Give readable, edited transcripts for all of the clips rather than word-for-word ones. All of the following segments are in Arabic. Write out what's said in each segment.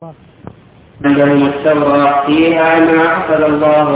عندهم التوراة فيها ما أخذ الله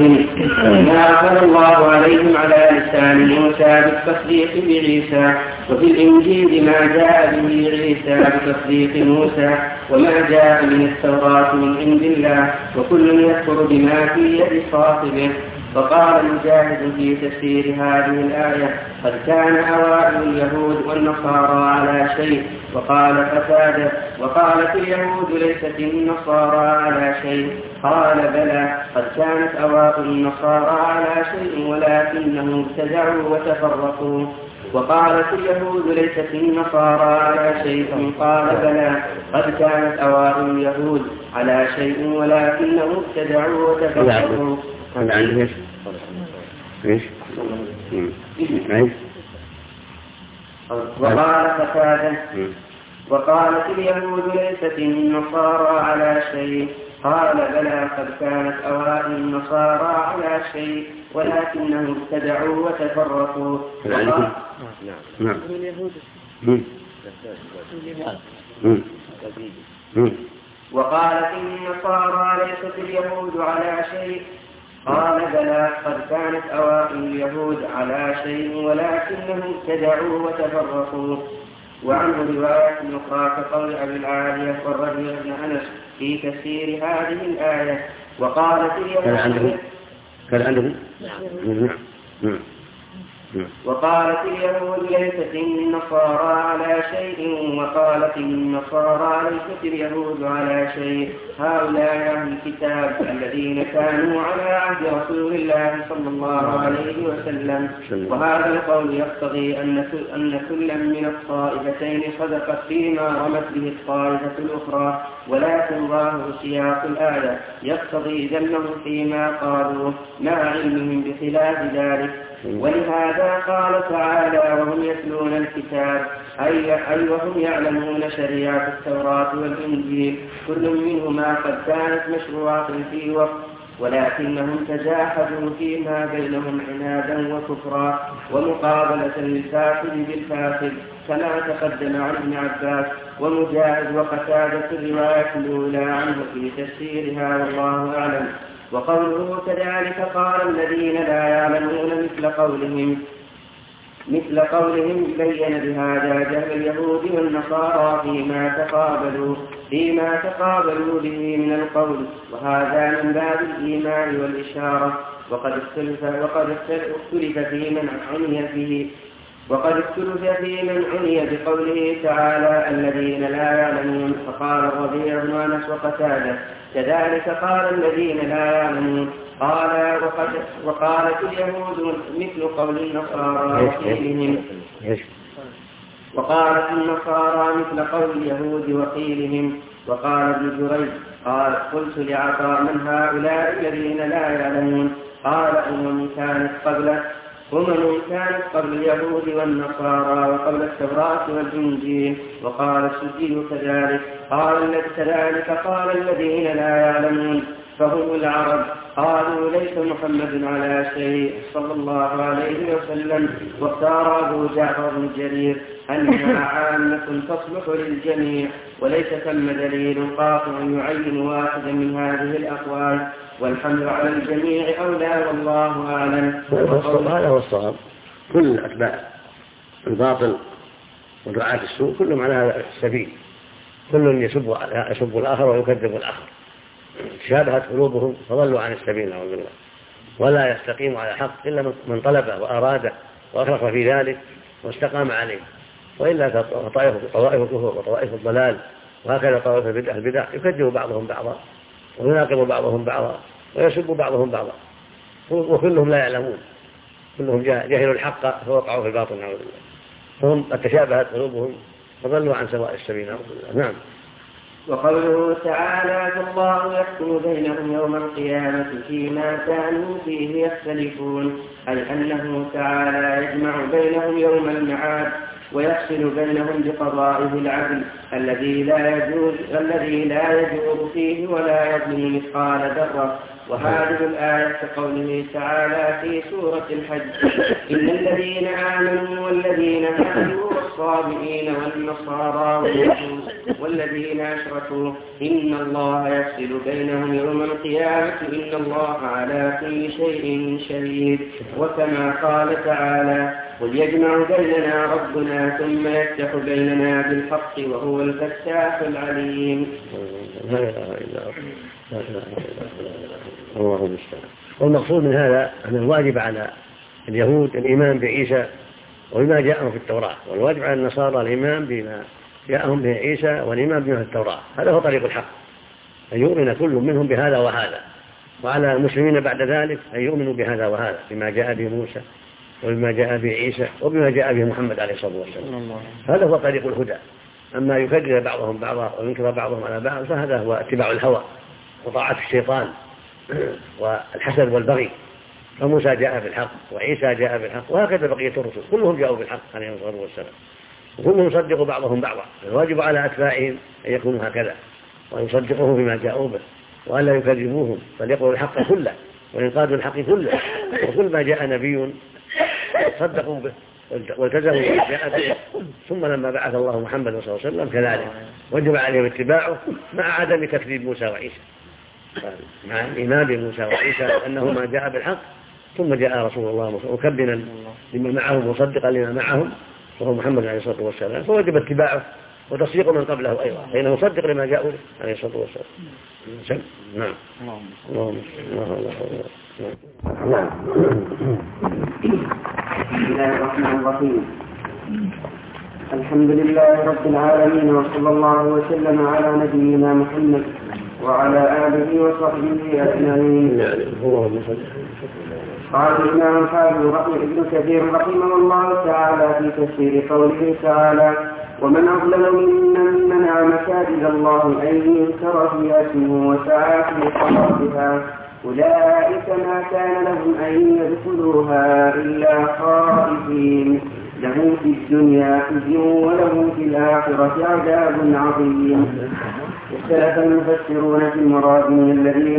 عليهم على لسان موسى بالتصديق بعيسى، وفي الإنجيل ما جاء به عيسى بتصديق موسى وما جاء من التوراة من عند الله، وكل يكفر بما في يد صاحبه. فقال مجاهد في تفسير هذه الآية: قد كان أوائل اليهود والنصارى على شيء. وقال قتادة: وقالت اليهود ليست النصارى على شيء. قال: بلى، قد كانت أوائل النصارى على شيء ولكنهم ابتدعوا وتفرقوا. وقالت اليهود ليست النصارى على شيء. قال: بلى، قد كانت أوائل اليهود على شيء ولكنهم ابتدعوا وتفرقوا. وقال قتادة: وقالت اليهود ليست النصارى على شيء. قال: بلى، قد كانت أوائل النصارى على شيء ولكنهم ابتدعوا وتفرقوا. وقالت النصارى ليست اليهود على شيء. قال: بلى، قد كانت أوائل اليهود على شيء ولكنهم ابتدعوا وتفرقوا. وعنه رواية أخرى كقول أبي العالية والربيع بن أنس في تفسير هذه الآية: وقالت اليهود وقالت اليهود ليست النصارى على شيء، وقالت النصارى ليست اليهود على شيء. هؤلاء أهل الكتاب الذين كانوا على عهد رسول الله صلى الله عليه وسلم. وهذا القول يقتضي أن كل من الطائفتين صدقت فيما رمت به الطائفة الأخرى، ولكن ظاهر سياق الآية يقتضي ذمهم فيما قالوا مع علمهم بخلاف ذلك. ولهذا قال تعالى: وهم يتلون الكتاب، أي وهم يعلمون شريعة التوراة والإنجيل، كل منهما قد كانت مشروعة في وقت، ولكنهم تجاحدوا فيما بينهم عنادا وكفرا ومقابلة للفاسد بالفاسد، كما تقدم عن ابن عباس ومجاهد وقتادة الرواية الأولى عنه في تفسيرها، والله أعلم. وقوله كذلك قال الذين لا يعلمون مثل قولهم بين بهذا جهل اليهود والنصارى فيما تقابلوا به من القول، وهذا من باب الإيمان والإشارة. وقد اختلف في من عني بقوله تعالى الذين لا يعلمون. فقال الربيع بن أنس وقتادة: كذلك قال الذين لا يعلمون. قال: وقالت اليهود مثل قول النصارى وقيلهم. وقالت النصارى مثل قول اليهود وقيلهم. وقال ابن جريج: قال: قلت لعطاء: من هؤلاء الذين لا يعلمون؟ قال: أمم كانت قبل اليهود والنصارى وقبل التوراة والإنجيل. وقال السدي كذلك. قال الذين لا يعلمون فهم العرب. قالوا: ليس محمد على شيء صلى الله عليه وسلم. واختار أبو جعفر بن جرير أنها عامة تصلح للجميع، وليس ثم دليل قاطع يعين واحدا من هذه الأقوال، والحمل على الجميع أولى، والله أعلم. هذا هو الصواب. كل أتباع الباطل ودعاة السوء كلهم على هذا السبيل، كل يسب الآخر ويكذب الآخر، شابهت قلوبهم فضلوا عن السبيل نعوذ بالله، ولا يستقيم على حق إلا من طلبه وأراده وأخلص في ذلك واستقام عليه، وإلا طوائف الكفر وطوائف الضلال وهكذا طوائف البدع يكذب بعضهم بعضا ويناقض بعضهم بعضا ويسب بعضهم بعضا، وكلهم لا يعلمون، كلهم جاهلوا الحق فوقعوا في الباطل نعوذ بالله، فهم قد تشابهت قلوبهم فضلوا عن سواء السبيل نعوذ بالله. نعم. وقوله تعالى: فالله يحكم بينهم يوم القيامة فيما كانوا فيه يختلفون، أي أنه تعالى يجمع بينهم يوم المعاد ويفصل بينهم بقضائه العدل الذي لا يجور فيه ولا يظلم مثقال ذرة. وهذه الآية كقوله تعالى في سورة الحج: إن الذين آمنوا والذين هادوا والصابئين والنصارى واليهود والذين أشركوا إن الله يفصل بينهم يوم القيامة إن الله على كل شيء شهيد. وكما قال تعالى قل يجمع بيننا ربنا ثم يفتح بيننا بالحق وهو الفتاح العليم. لا إله إلا الله المستعان. والمقصود من هذا أن الواجب على اليهود الإيمان بعيسى وبما جاءهم في التوراة، والواجب على النصارى الإيمان بما جاءهم به عيسى والإيمان بما في التوراة. هذا هو طريق الحق، أن يؤمن كل منهم بهذا وهذا، وعلى المسلمين بعد ذلك أن يؤمنوا بهذا وهذا، بما جاء به موسى وبما جاء به عيسى وبما جاء به محمد عليه الصلاة والسلام. هذا هو طريق الهدى. أما يكذب بعضهم بعضا وينكر بعضهم على بعض فهذا هو اتباع الهوى وطاعة الشيطان والحسد والبغي. فموسى جاء بالحق وعيسى جاء بالحق وهكذا بقية الرسل كلهم جاءوا بالحق عليهم الصلاة والسلام، وكلهم يصدقوا بعضهم بعضا. الواجب على أتباعهم أن يكونوا هكذا وأن يصدقوهم بما جاءوا به وأن لا يكذبوهم، بل يقولوا الحق كله وينقادوا الحق كله، وكل ما جاء نبي صدقوا به والتزموا بما جاء به. ثم لما بعث الله محمد صلى الله عليه وسلم كذلك وجب عليهم اتباعه مع عدم تكذيب موسى وعيسى، مع الإيمان بموسى وعيسى أنهما جاء بالحق، ثم جاء رسول الله مكبنا لما معهم مصدقا لما معهم وهو محمد عليه الصلاة والسلام، فوجب اتباعه وتصديق من قبله أيضا فإنه مصدق لما جاءوا عليه الصلاة والسلام. نعم. نعم. بسم الله الرحمن الرحيم. الحمد لله رب العالمين وصلى الله وسلم على نبينا محمد وعلى آله وصحبه أجمعين. قال الإمام الحافظ ابن كثير رحمه الله تعالى في تفسير قوله تعالى ومن أظلم ممن منع مساجد الله أن يذكر فيها اسمه وسعى في خرابها أولئك ما كان لهم أن يدخلوها إلا خائفين لهم في الدنيا خزي ولهم في الآخرة عذاب عظيم. اختلف المفسرون في المراد من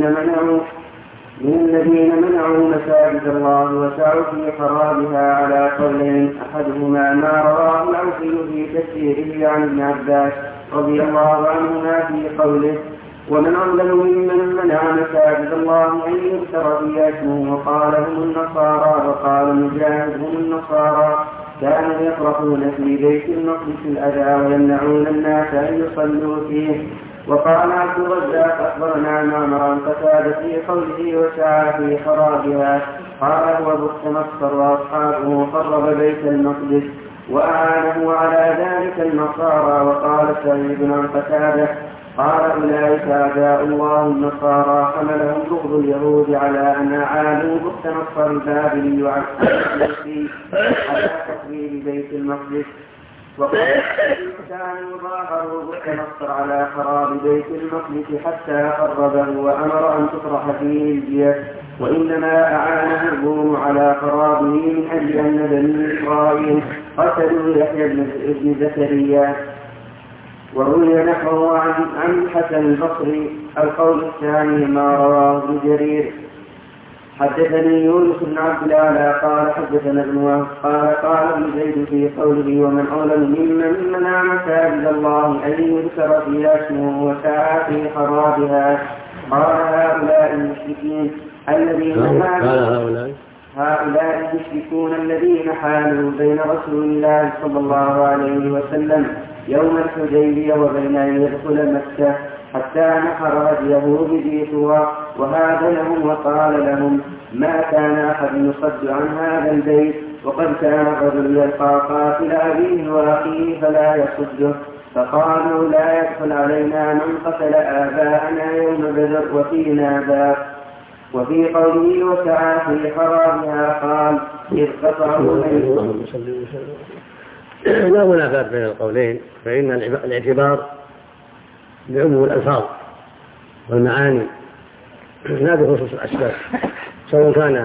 الذين منعوا مساجد الله وسعوا في خرابها على قولين، أحدهما ما رواه الأوفي في تفسيره عن ابن عباس رضي الله عنهما في قوله ومن أظلم ممن منع مساجد الله أن يذكر فيها اسمه وقال هم النصارى، وقال مجاهد هم النصارى كانوا يطرحون في بيت المقدس الأذى ويمنعون الناس أن يصلوا فيه. وقال عبد الرزاق أخبرنا معمر قتادة في قوله وسعى في خرابها قال هو بخت مصر وأصحابه خرب بيت المقدس وأعانه على ذلك النصارى. وقال سعيد عن قتادة قال أولئك أعداء الله النصارى حملهم بغض اليهود على أن أعانوا بخت مصر البابلي على تخريب بيت المقدس. وقال كانوا ظاهروا بخت مصر على خراب بيت المقدس حتى خربه وأمر أن تطرح فيه الجية، وإنما أعانه الروم على خرابه من أجل أن بني إسرائيل قتلوا يحيى بن زكريا. وروي نحوه عن الحسن البصري. القول الثاني ما رواه ابن جرير. حدثني يونس بن عبد الأعلى قال حدثنا ابن وهب قال ابن زيد في قوله ومن أظلم ممن منع مساجد الله أن يذكر فيها اسمه وسعى في خرابها قال هؤلاء المشركون الذين حالوا بين رسول الله صلى الله عليه وسلم يوم الحديبية وبين أن يدخل مكة حتى نحر هديه بذي طوى وهذا لهم وقال لهم ما كان أحد يصد عن هذا البيت وقد كان الرجل يلقى قاتل أبيه وأخيه فلا يصده، فقالوا لا يدخل علينا من قتل آباءنا يوم بدر وفينا باب. وفي قوله وسعى في خرابها قال إذ قطعوا لا منافاة بين القولين، فإن الاعتبار بعموم الألفاظ والمعاني لا بخصوص الأسباب، سواء كان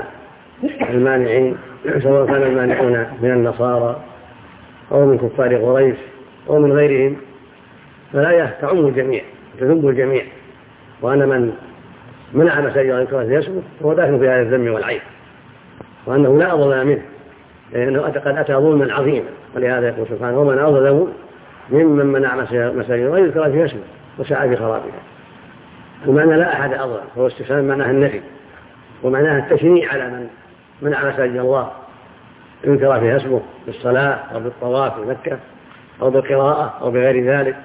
المانعون من النصارى أو من كفار قريش أو من غيرهم، فالآية تعم الجميع تذم الجميع، وأن من منع مساجد الله يذكر فيها اسمه هو داخل في هذا الذم والعيب، وأنه لا أظلم منه لأنه قد أتى ظلما عظيما، ولهذا يقول سبحانه ومن أظلم ممن منع مساجد غير يذكر فيها اسمه وسعى في خرابها. المعنى لا أحد أظلم، هو استفهام معناه النفي، ومعناه التشنيع على من منع مساجد الله يذكر فيها اسمه بالصلاة أو بالطواف في مكة أو بالقراءة أو بغير ذلك.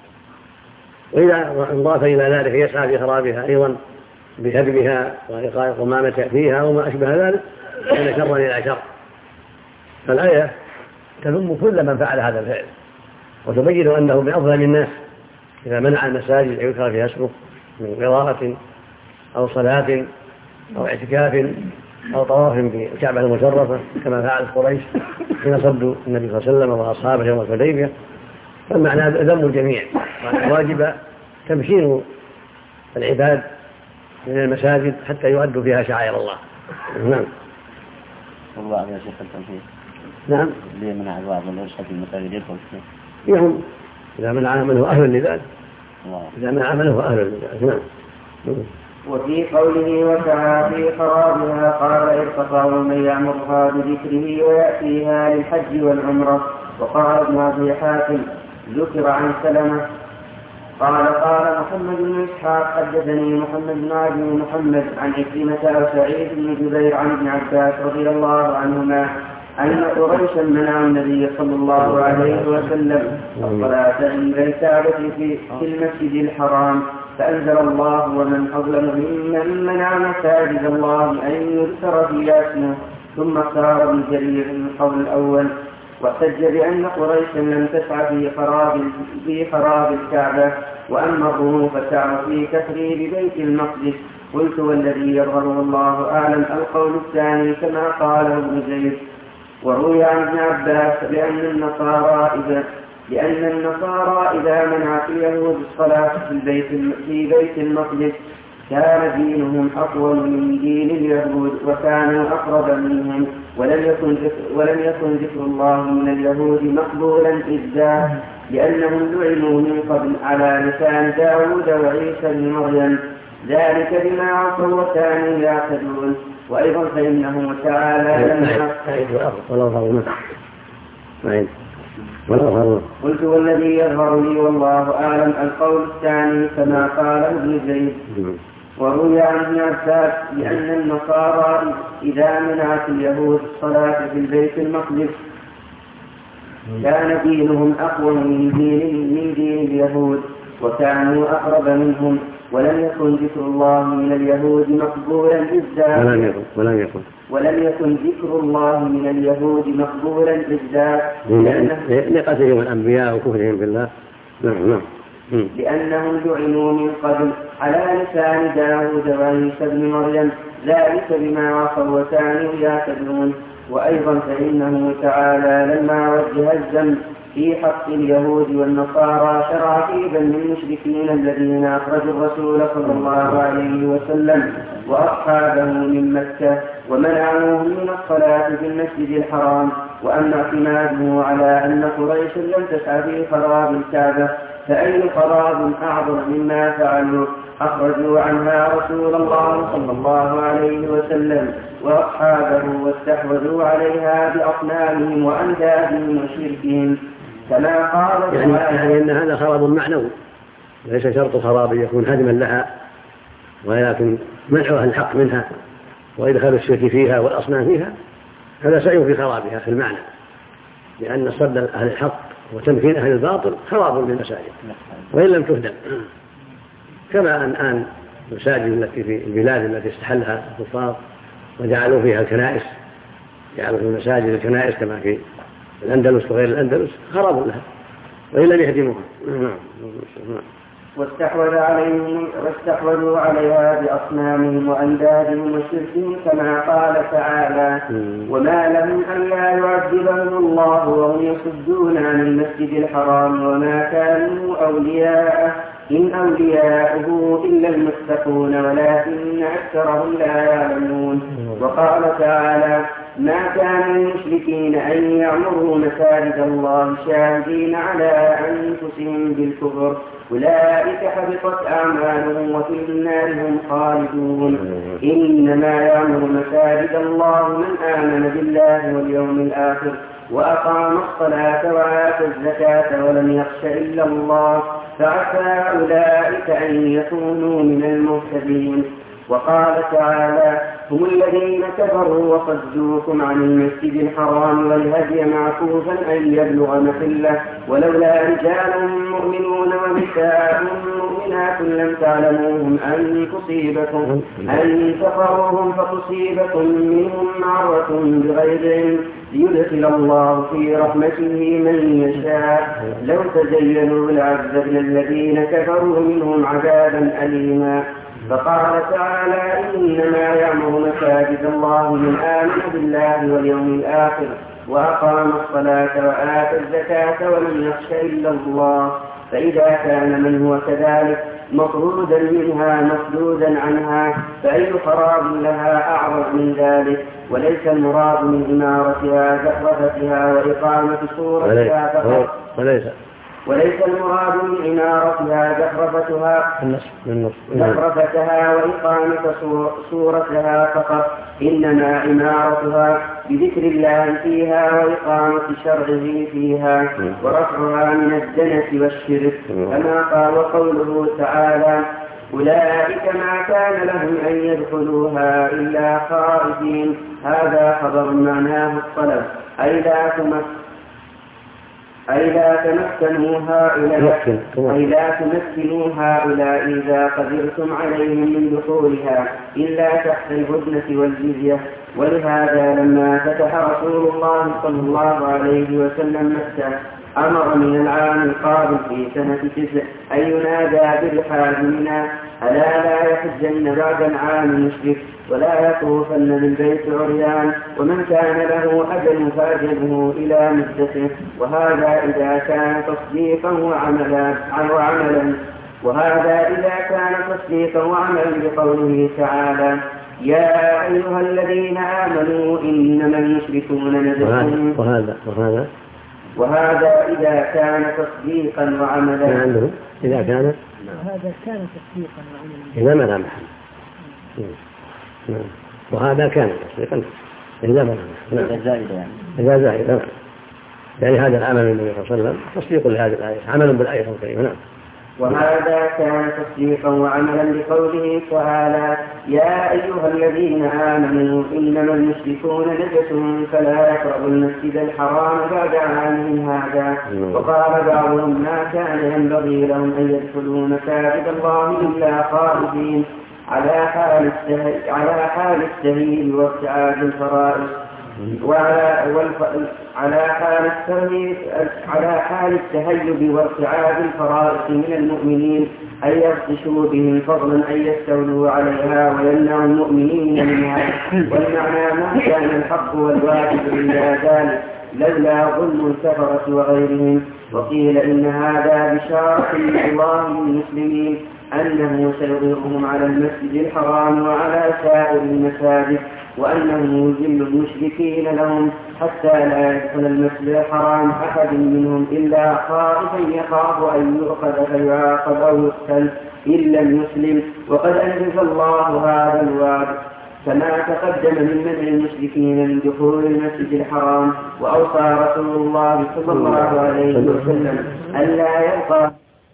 وإذا انضاف إلى ذلك يسعى في خرابها أيضا بهدمها وإلقاء القمامة فيها وما أشبه ذلك من شر إلى شر. فالآية تذم كل من فعل هذا الفعل، وتبين أنه من أظلم الناس إذا منع المساجد يذكر فيها اسمه من قراءة أو صلاة أو اعتكاف أو طواف بالكعبة المشرفة كما فعلت قريش حين صدوا النبي صلى الله عليه وسلم وأصحابه يوم الحديبية. فالمعنى ذم الجميع، واجب تمكين العباد من المساجد حتى يؤدوا فيها شعائر الله. نعم. والله يا شيخ التنفيذ. نعم. ليه منع الواعظ والإرشاد في المساجد يدخل فيه؟ يهم إذا منع عمله أهل لذلك. إذا منع عمله أهل لذلك. نعم. وفي قوله وسعى في خرابها قال ارتقى ومن يعمرها بذكره ويأتيها للحج والعمرة. وقال ابن أبي حاتم ذكر عن سلمة قال محمد بن إسحاق حدثني محمد بن عبد محمد عن عكرمة وسعيد بن جبير عن ابن عباس رضي الله عنهما أن قريشا منعوا النبي صلى الله عليه وسلم الصلاة عند الكعبة في المسجد الحرام، فأنزل الله ومن أظلم ممن منع مساجد الله أن يذكر فيها اسمه، ثم اختار ابن جرير من القول الأول واحتج بأن قريشا لم تسعى في خراب الكعبة، وأما الروم فسعوا في تخريب بيت المقدس. قلت والذي يظهره الله أعلم القول الثاني كما قاله ابن زيد. وروي عن ابن عباس بأن النصارى إذا منعت اليهود الصلاة في بيت المقدس كان دينهم أقوى من دين اليهود وكانوا أقرب منهم، ولم يكن ذكر الله من اليهود مقبولا إذ لأنهم لعنوا من قبل على لسان داود وعيسى بن مريم، ذلك بما عصوا وكانوا يعتدون. وأيضا فإنه تعالى قلت والذي يظهر لي والله أعلم القول الثاني كما قال ابن زيد. وروي عن ابن عباس بأن النصارى إذا منعت اليهود الصلاة في البيت المقدس كان دينهم أقوى من دين اليهود وكانوا أقرب منهم، ولم يكن ذكر الله من اليهود مقبولا بالذات ولم يكن ذكر الله من اليهود مقبولا بالذات لقتلهم الأنبياء وكفرهم بالله. نعم. لأنهم لعنوا من قبل على لسان داود وعيسى بن مريم، ذلك بما عصوا وكانوا يعتدون. وأيضا فإنه تعالى لما وجه الذنب في حق اليهود والنصارى شرع في ذم المشركين الذين أخرجوا الرسول صلى الله عليه وسلم وأصحابه من مكة ومنعوهم من الصلاة في المسجد الحرام. وأما اعتماده على أن قريشا لم تسعى في خراب الكعبة فأي خراب أعظم مما فعلوا، أخرجوا عنها رسول الله صلى الله عليه وسلم وأصحابه واستحوذوا عليها بأصنامهم وأندادهم وشركهم كما قال يعني أن هذا خراب معنوي، ليس شرط خراب يكون هدما لها، ولكن منعها الحق منها وإدخال الشرك فيها والأصنام فيها هذا سعي في خرابها في المعنى، لأن صد أهل الحق وتمكين أهل الباطل خراب للمساجد وإن لم تهدم، كما الآن المساجد التي في البلاد التي استحلها الكفار وجعلوا فيها الكنائس، جعلوا في المساجد الكنائس كما في الأندلس وغير الأندلس خراب لها وإن لم يهدموها. واستحوذوا عليها بأصنامهم وأندادهم وشركهم كما قال تعالى وما لهم ألا يعذبهم الله وهم يصدون عن المسجد الحرام وما كانوا أولياءه إن أولياؤه إلا المتقون ولكن أكثرهم لا يعلمون. وقال تعالى ما كان للمشركين أن يعمروا مساجد الله شاهدين على أنفسهم بالكفر أولئك حبطت أعمالهم وفي النار هم خالدون. إنما يعمر مساجد الله من آمن بالله واليوم الآخر وأقام الصلاة وآتى الزكاة ولم يخش إلا الله فعسى أولئك أن يكونوا من المهتدين. وقال تعالى هم الذين كفروا وصدوكم عن المسجد الحرام والهدي معكوفا أن يبلغ محله ولولا رجال مؤمنون ونساء مؤمنات لم تعلموهم أن تقروهم فتصيبكم منهم معرة بغير علم ليدخل الله في رحمته من يشاء لو تزينوا لعذبنا الذين كفروا منهم عذابا أليما. فقال تعالى إنما يعمر مساجد الله من آمن بالله واليوم الآخر وأقام الصلاة وآتى الزكاة ولم يخش إلا الله. فإذا كان من هو كذلك مطرودا منها مسدودا عنها فأي خراب لها أعظم من ذلك. وليس المراد من إمارتها زخرفتها وإقامة صورتها فقط وليس المراد من إمارتها زخرفتها وإقامة صورتها فقط إنما إمارتها بذكر الله فيها وإقامة شرعه فيها ورفعها من الدنس والشرك كما قال قوله تعالى أولئك ما كان لهم أن يدخلوها إلا خائفين. هذا خبر معناه الطلب أي لا تمكنوا هؤلاء إذا قدرتم عليهم من دخولها إلا تحت الهدنة والجزية. ولهذا لما فتح رسول الله صلى الله عليه وسلم مكة أمر من العام القادم في سنة 9 أن ينادى بالحاج منا ألا لا يحجن بعد العام مشرك ولا يطوفن بالبيت عريان ومن كان له أجل فأجله إلى مدته. وهذا إذا كان تصديقا وعملا بقوله تعالى يا أيها الذين آمنوا إنما المشركون نجس. وهذا إذا كان تصديقا وعملا. إذا كان تصديقا وعملا. إذا ما لا محل. وهذا كان تصديقا إذا ما لا محل. إذا زائد يعني هذا العمل من النبي صلى الله عليه وسلم تصديق لهذه الآية عمل بالآية الكريمة. نعم. وهذا كان تصديقا وعملا بقوله تعالى يا أيها الذين آمنوا إنما المشركون نجس فلا يقربوا المسجد الحرام بعد عامهم هذا. وقال بعضهم ما كان ينبغي لهم أن يدخلوا مساجد الله إلا خائفين على حال التهيئ وابتعاد الفرائض على حال التهيب وارتعاد الفرائض من المؤمنين أن يبطشوا بهم فضلا أن يستولوا عليها ويمنعوا المؤمنين منها. والمعنى ما كان الحق والواجب إلا ذلك لولا ظلم الكفرة وغيرهم. وقيل إن هذا بشارة من الله للمسلمين أنه سيظهرهم على المسجد الحرام وعلى سائر المساجد وأنه يذل المشركين لهم حتى لا يدخل المسجد الحرام أحد منهم إلا خائفا يخاف أن يؤخذ فيعاقب أو يقتل إن لم يسلم. وقد أنجز الله هذا الوعد كما تقدم من منع المشركين من دخول المسجد الحرام. وأوصى رسول الله صلى الله عليه وسلم ألا يبقى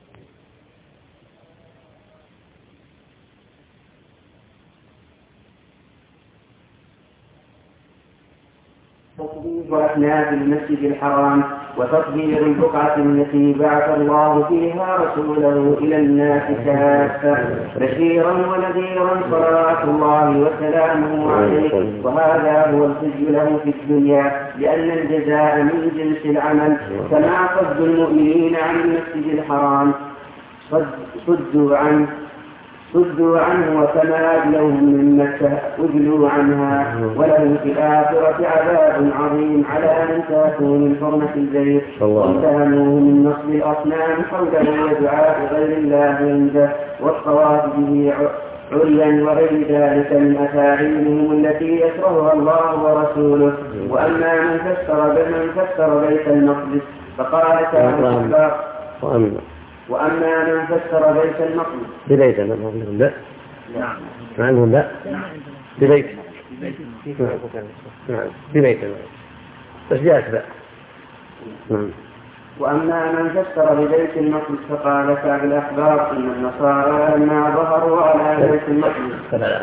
وأحناف المسجد الحرام وتطهير البقعة التي بعث الله فيها رسوله إلى الناس كافة بشيرا ونذيرا صلوات الله وسلامه عليه. وهذا هو الخزي له في الدنيا لأن الجزاء من جنس العمل. كما صد المؤمنين عن المسجد الحرام صدوا عنه وكما أجلوهم من مكة أجلوا عنها. ولهم في الآخرة عذاب عظيم على من تاكوا من حرمة البيت واتهموه من نصب الأصنام حوله ودعاء غير الله عنده عريا وغير ذلك من أفاعيلهم التي يكرهها الله ورسوله. وأما من فسر بيت المقدس فقال تعالى وأما من فسر بيت المقدس ببيت المقدس لا ما عندهم لا ببيت ببيت بس جاءت بقى. وأما من فسر ببيت المقدس فقال كعب الأحبار إن النصارى لما ظهروا على بيت المقدس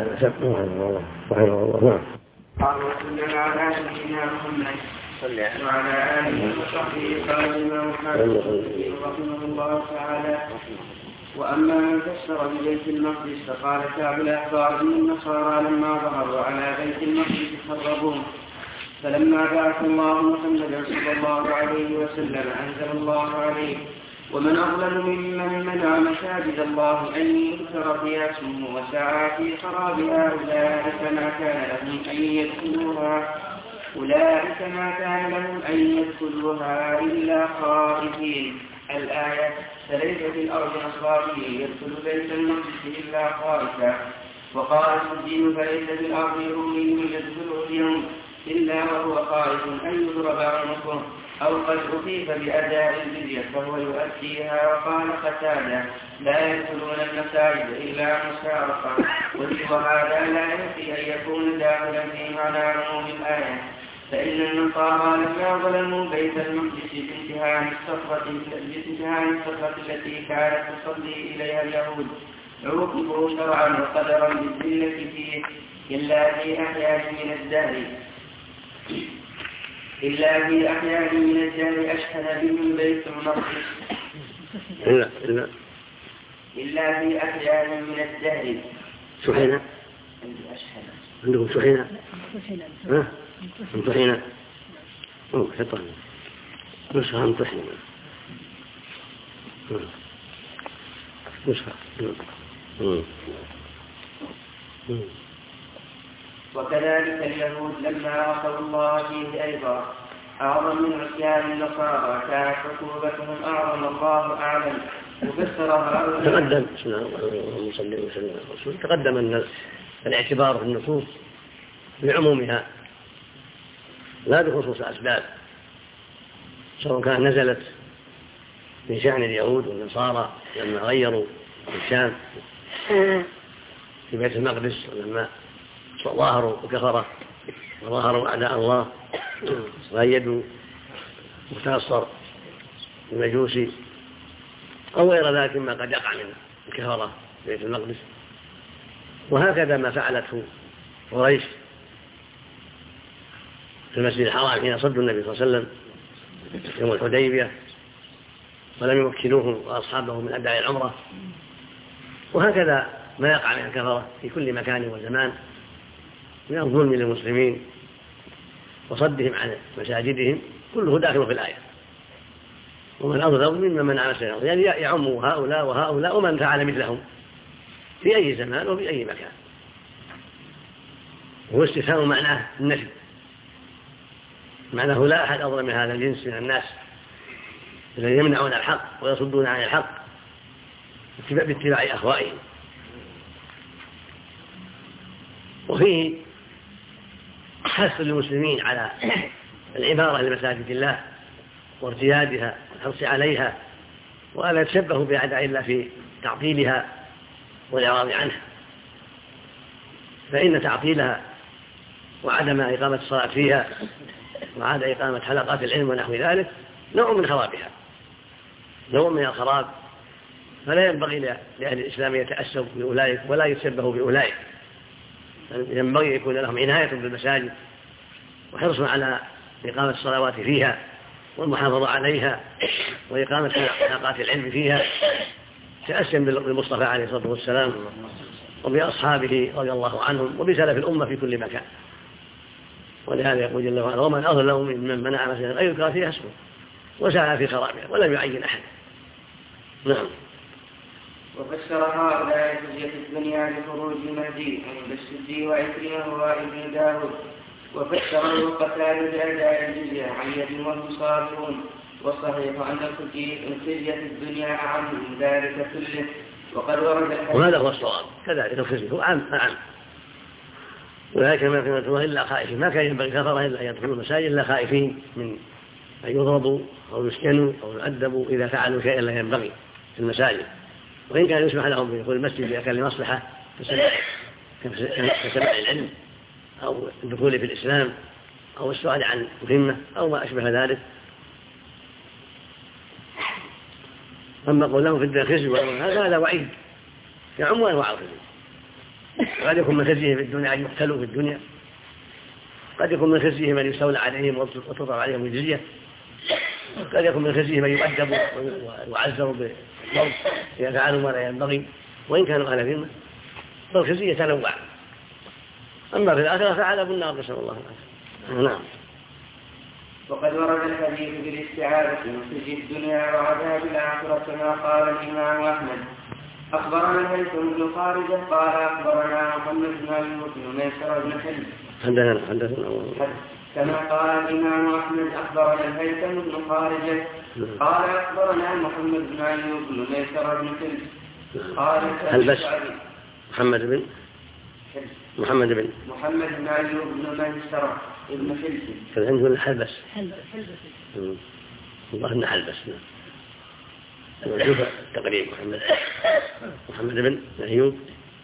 وصلى على سيدنا محمد وعلى آله وصحبه قال الإمام رحمه الله تعالى وأما من فسر ببيت المقدس فقال كعب الأحبار إن النصارى لما ظهروا على بيت المقدس خربوه فلما بعث الله محمدا صلى الله عليه وسلم أنزل الله عليه ومن أظلم ممن منع مساجد الله أن يذكر فيها اسمه وسعى في خرابها أولئك ما كان لهم أن يدخلوها إلا خائفين. الآية فليس في الأرض نصراني يدخل بيت المقدس إلا خائفا. وقال السدي فليس في الأرض أمي يدخل اليوم إلا وهو خائف أن يضرب عنقه أو قد أصيب بأداء الجزية فهو يؤديها. وقال قتادة لا يدخلون المساجد إلا مشارقة. وهذا لا ينفي أن يكون داخلا في معنى عموم الآية فإن النصارى لما ظلموا بيت المقدس بانتهاء الصخرة التي كانت تصلي إليها اليهود عوقبوا شرعا وقدرا بالذلة فيه إلا في أحيان من الدهر أشهد بهم بيت المقدس إلا في أحيان من الدهر شحنة عندكم شحنة امتحنا حطها نسخة امتحنا نسخة. وكذلك اليهود لما عصوا الله فيه أيضا أعظم من عصيان النصارى كانت عقوبتهم أعظم الله أعلم. وفسرها تقدم بسم الله الرحمن الرحيم تقدم أن الاعتبار في النصوص بعمومها لا بخصوص أسباب سواء كان نزلت من شأن اليهود والنصارى لما غيروا الشام في بيت المقدس ولما ظاهروا وكفروا وظاهروا أعداء الله وأيدوا متنصر المجوسي أو غير ذلك مما قد يقع من الكفرة في بيت المقدس. وهكذا ما فعلته قريش في المسجد الحرام حين صدوا النبي صلى الله عليه وسلم يوم الحديبية ولم يمكنوه وأصحابه من أداء العمرة. وهكذا ما يقع من الكفرة في كل مكان وزمان من الظلم للمسلمين وصدهم عن مساجدهم كله داخل في الآية. ومن أظلم ممن منع مساجد يعني يعم هؤلاء وهؤلاء ومن فعل مثلهم في أي زمان وفي أي مكان. هو استفهام معناه النفي معناه لا أحد أظلم من هذا الجنس من الناس الذين يمنعون الحق ويصدون عن الحق باتباع أهوائهم. وفيه حث للمسلمين على العمارة لمساجد الله وارتيادها والحرص عليها وألا يتشبهوا بأعداء الله في تعطيلها والإعراض عنها، فإن تعطيلها وعدم إقامة الصلاة فيها وعدم إقامة حلقات العلم ونحو ذلك نوع من خرابها، نوع من الخراب. فلا ينبغي لأهل الإسلام يتأسوا بأولئك ولا يتشبهوا بأولئك، ينبغي يكون لهم عناية بالمساجد وحرص على إقامة الصلوات فيها والمحافظة عليها وإقامة حلقات العلم فيها تأسيا بالمصطفى عليه الصلاة والسلام وبأصحابه رضي الله عنهم وبسلف الأمة في كل مكان. ولهذا يقول جل وعلا ومن أظلم ممن منع مساجد أن يذكر فيها اسمه وسعى في خرابها ولم يعين أحد. نعم. وفسر هؤلاء جزية الدنيا لخروج المهدي عند السدي وعكرمة وابن داود. وفسره قتال بأداء الجزية عن يد وهم صابرون. والصحيح أن خزية الدنيا أعم من ذلك كله وهذا هو الصواب كذلك الخزي هو عام وذلك ما كانت إلا خائفين ما كان ينبغي كفرة إلا أن يدخلوا المساجد إلا خائفين من أن يضربوا أو يسجنوا أو يؤدبوا إذا فعلوا شيئا لا ينبغي في المساجد وإن كان يسمح لهم بدخول المسجد إذا كان لمصلحة كسماع العلم أو الدخول في الإسلام أو السؤال عن مهمة أو ما أشبه ذلك. أما قولهم في الدين خزي هذا وعيد كعم أنواع الخزي قد يكون من خزيه في الدنيا أن يقتلوا في الدنيا قد يكون من خزيه من يستولى عليهم وتطلع عليهم الجزية قد يكون من خزيه من يؤدبوا ويعزروا بالضرب إذا فعلوا ما لا ينبغي وإن كانوا أهل ذمة فالخزي يتنوع. أما في الآخرة فعذاب النار نسأل الله العافية. نعم. وقد ورد الحديث بالاستعاذة من خزي الدنيا وعذاب الآخرة كما قال الإمام أحمد أخبرنا الهيثم بن خارجة قال أخبرنا محمد بن أيوب بن ميسر بن حلب كما قال الإمام أحمد أخبرنا الهيثم بن خارجة قال أخبرنا محمد بن أيوب بن ميسر بن حلب قال محمد بن أيوب بن ميسر بن حلب كان عنده الحلبس الله إنه حلبس وشوف تقريب محمد بن أيوب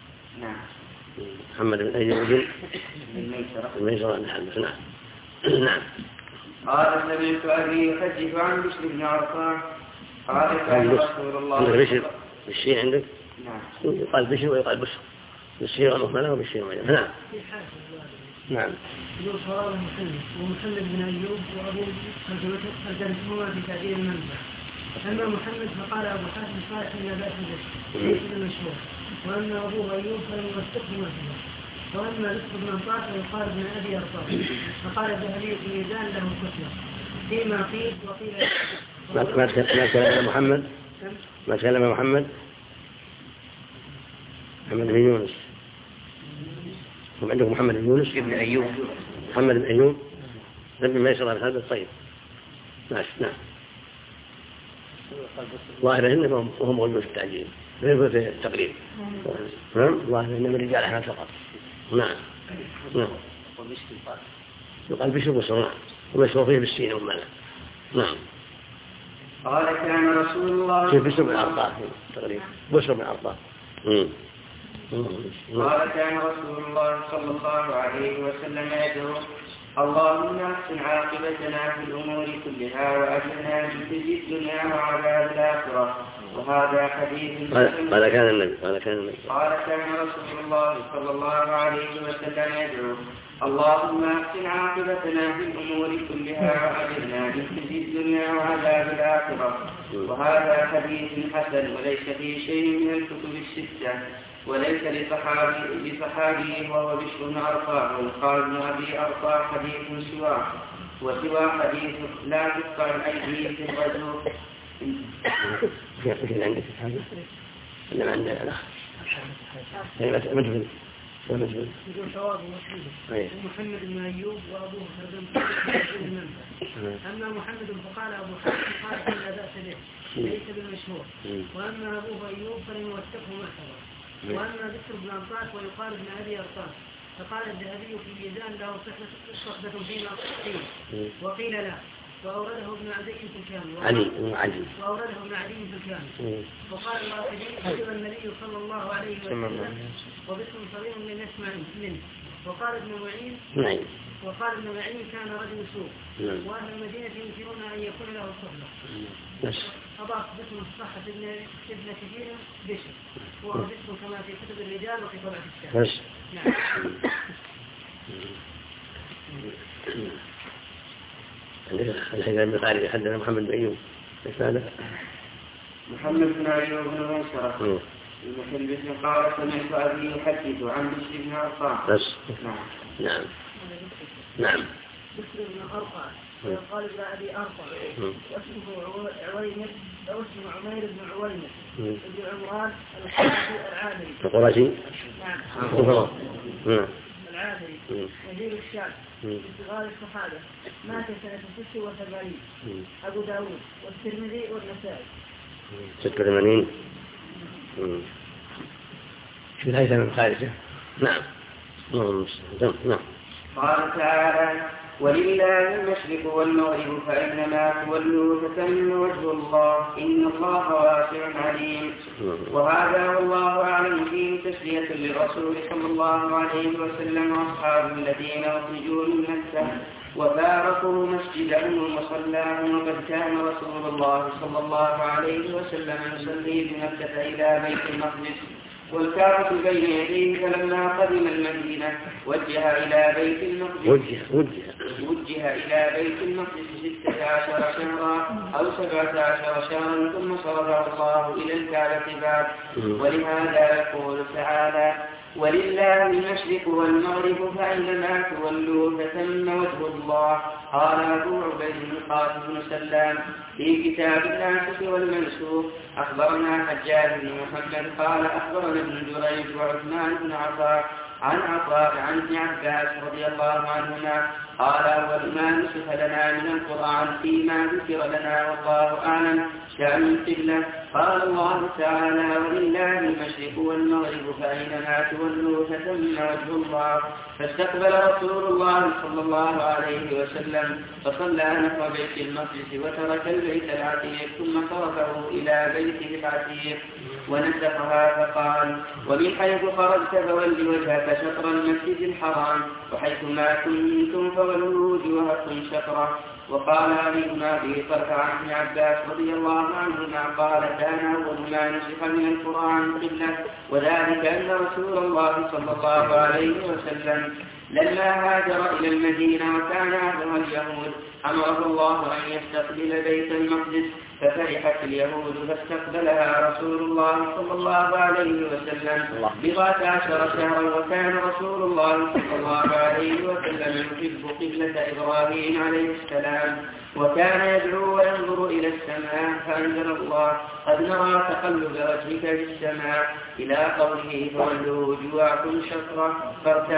محمد بن أيوب بن ميسر بن حلبس. نعم. قال سمعت أبي يحدث عن بشر بن عرفان قال كان رسول الله بشر بالشيء عندك يقال بشر ويقال بشر بالشيء والمهملة وبالشيء والمهملة. نعم. يقول صواب ومحمد بن أيوب وأبوه قدمتهما في تعديل المنزل. أما محمد فقال أبو حاتم صالح لا بأس به ليس المشهور وأما أبوه أيوب فليوثقه مثله وأما رزق بن أنطاس فيقال ابن أبي أرطاس فقال الذهبي في ميزان له كتلة فيما قيل وقيل ما تكلم محمد بن يونس هم عندكم محمد بن يونس ابن أيوب محمد بن أيوب ابن ميسر بن حلبس. طيب ماشي. نعم. ظاهر إنهم وهم موجود في التعجيل غير في التقريب. نعم. ظاهر إنهم رجال أحد فقط. نعم. يقال بشر بصر. نعم. ومشهور فيه بالسين والمعنى. نعم. قال كان رسول الله في بشر بن عرطاس تقريبا بشر بن عرطاس. قال كان رسول الله صلى الله عليه وسلم يدعو اللهم احسن عاقبتنا في الأمور كلها وأجرنا من خزي الدنيا وعذاب الآخرة. وهذا حديث قال كان رسول الله صلى الله عليه وسلم يدعو اللهم احسن عاقبتنا في الأمور كلها وأجرنا من خزي الدنيا وعذاب الآخرة. وهذا حديث حسن وليس فيه شيء من الكتب الستة وليس لصحابي وهو بشر بن عرفان ويقال ابن أبي أرطاس حديث سواه وسوى حديث لا تقطع الأيدي في الرجل. في عندك هذا ولا عندنا الأخ مجهول يقول ثواب ومسلم ومحمد بن أيوب وأبوه خردم. أما محمد فقال أبو حاتم قال لا بأس به ليس بالمشهور وأما أبوه أيوب فليوثقه مثلا وأما بشر بن أنطاس ويقال ابن أبي أرطاس فقال الذهبي في ميزان له صحبة فيما قيل وقيل لا وأورده ابن عدي في الكامل وأورده ابن عدي في الكامل. وقال الواحدي كتب النبي صلى الله عليه وسلم وبشر صغير لم يسمع منه. وقال ابن معين كان رجل سوء وأهل المدينة ينكرون أن يكون له صحبة. أضاف باسم الصحة ابن كثير بشر وهو باسم كما في كتب الرجال وفي طبعة الشام. نعم. الحين بن خالد حدثنا محمد بن أيوب محمد بن أيوب بن ميسرة المحل باسم قال سمعت أبي يحدث عن بشر بن عرفان. نعم. بشر بن عرفان ويقال ابن أبي أرطاس واسمه عويمر أو اسمه عمير بن عويمر بن عمران العامري القرشي. نعم. العامري وزير الشام في صغار الصحابة مات سنة 86 أبو داود والترمذي والنسائي. 86 في الهيثم من خارجه. نعم. نعم. قال تعالى: ولله المشرق والمغرب فإنما تولوا فثم وجه الله إن الله واسع عليم. وهذا والله أعلم فيه تسلية للرسول صلى الله عليه وسلم وأصحابه الذين أخرجوا من مكة وفارقوا مسجدهم ومصلاهم، وقد كان رسول الله صلى الله عليه وسلم يصلي بمكة إلى بيت المقدس والكعبة بين يديه، فلما قدم المدينة وجه إلى بيت المقدس 16 شهرا أو 17 شهرا ثم صرفه الله إلى الكعبة بعد. ولهذا يقول تعالى: ولله المشرق والمغرب فأينما تولوا فثم وجه الله. قال أبو عبيد القاسم بن سلام في كتاب الناسخ والمنسوخ: أخبرنا حجاج بن محمد قال أخبرنا ابن جريج وعثمان بن عطاء عن ابن عباس رضي الله عنهما قال: أول ما نسخ لنا من القرآن فيما ذكر لنا والله أعلم شأن القبلة. قال الله تعالى: ولله المشرق والمغرب فأينما تولوا فثم وجه الله. فاستقبل رسول الله صلى الله عليه وسلم فصلى نحو بيت المقدس وترك البيت العتيق ثم صرفه إلى بيته العتيق ونسخها فقال: ومن حيث خرجت فول وجهك شطر المسجد الحرام وحيث ما كنتم فولوا وجوهكم شطره. وقال علي بن أبي طلحة عن ابن عباس رضي الله عنهما قال: كان أول ما نسخ من القرآن قبلة، وذلك أن رسول الله صلى الله عليه وسلم لما هاجر إلى المدينة وكان أهلها اليهود أمره الله أن يستقبل بيت المقدس، ففرحت اليهود فاستقبلها رسول الله صلى الله عليه وسلم 14 شهرا. وكان رسول الله صلى الله عليه وسلم يحب قبلة إبراهيم عليه السلام، وكان يدعو وينظر إلى السماء، فأنزل الله: قد نرى تقلب وجهك في السماء، إلى قوله: فولوا وجوهكم شطرة.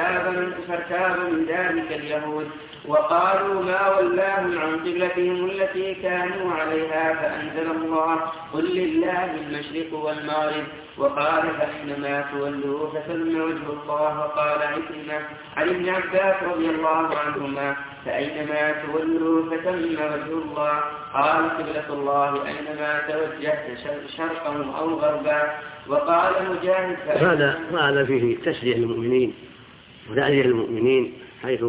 فارتاب من ذلك اليهود وقالوا: ما ولاهم عن قبلتهم التي كانوا عليها. فأنزل الله: قل لله المشرق والمغرب. وقال: فإنما تولوا فثم وجه الله. وقال عكرمة عن ابن عباس رضي الله عنهما: فأينما تولوا فثم وجه الله. قال: قبلة الله أينما توجهت شرقا أو غربا. وقال مجاهد: هذا فيه تسلية للمؤمنين وتعزية للمؤمنين، حيث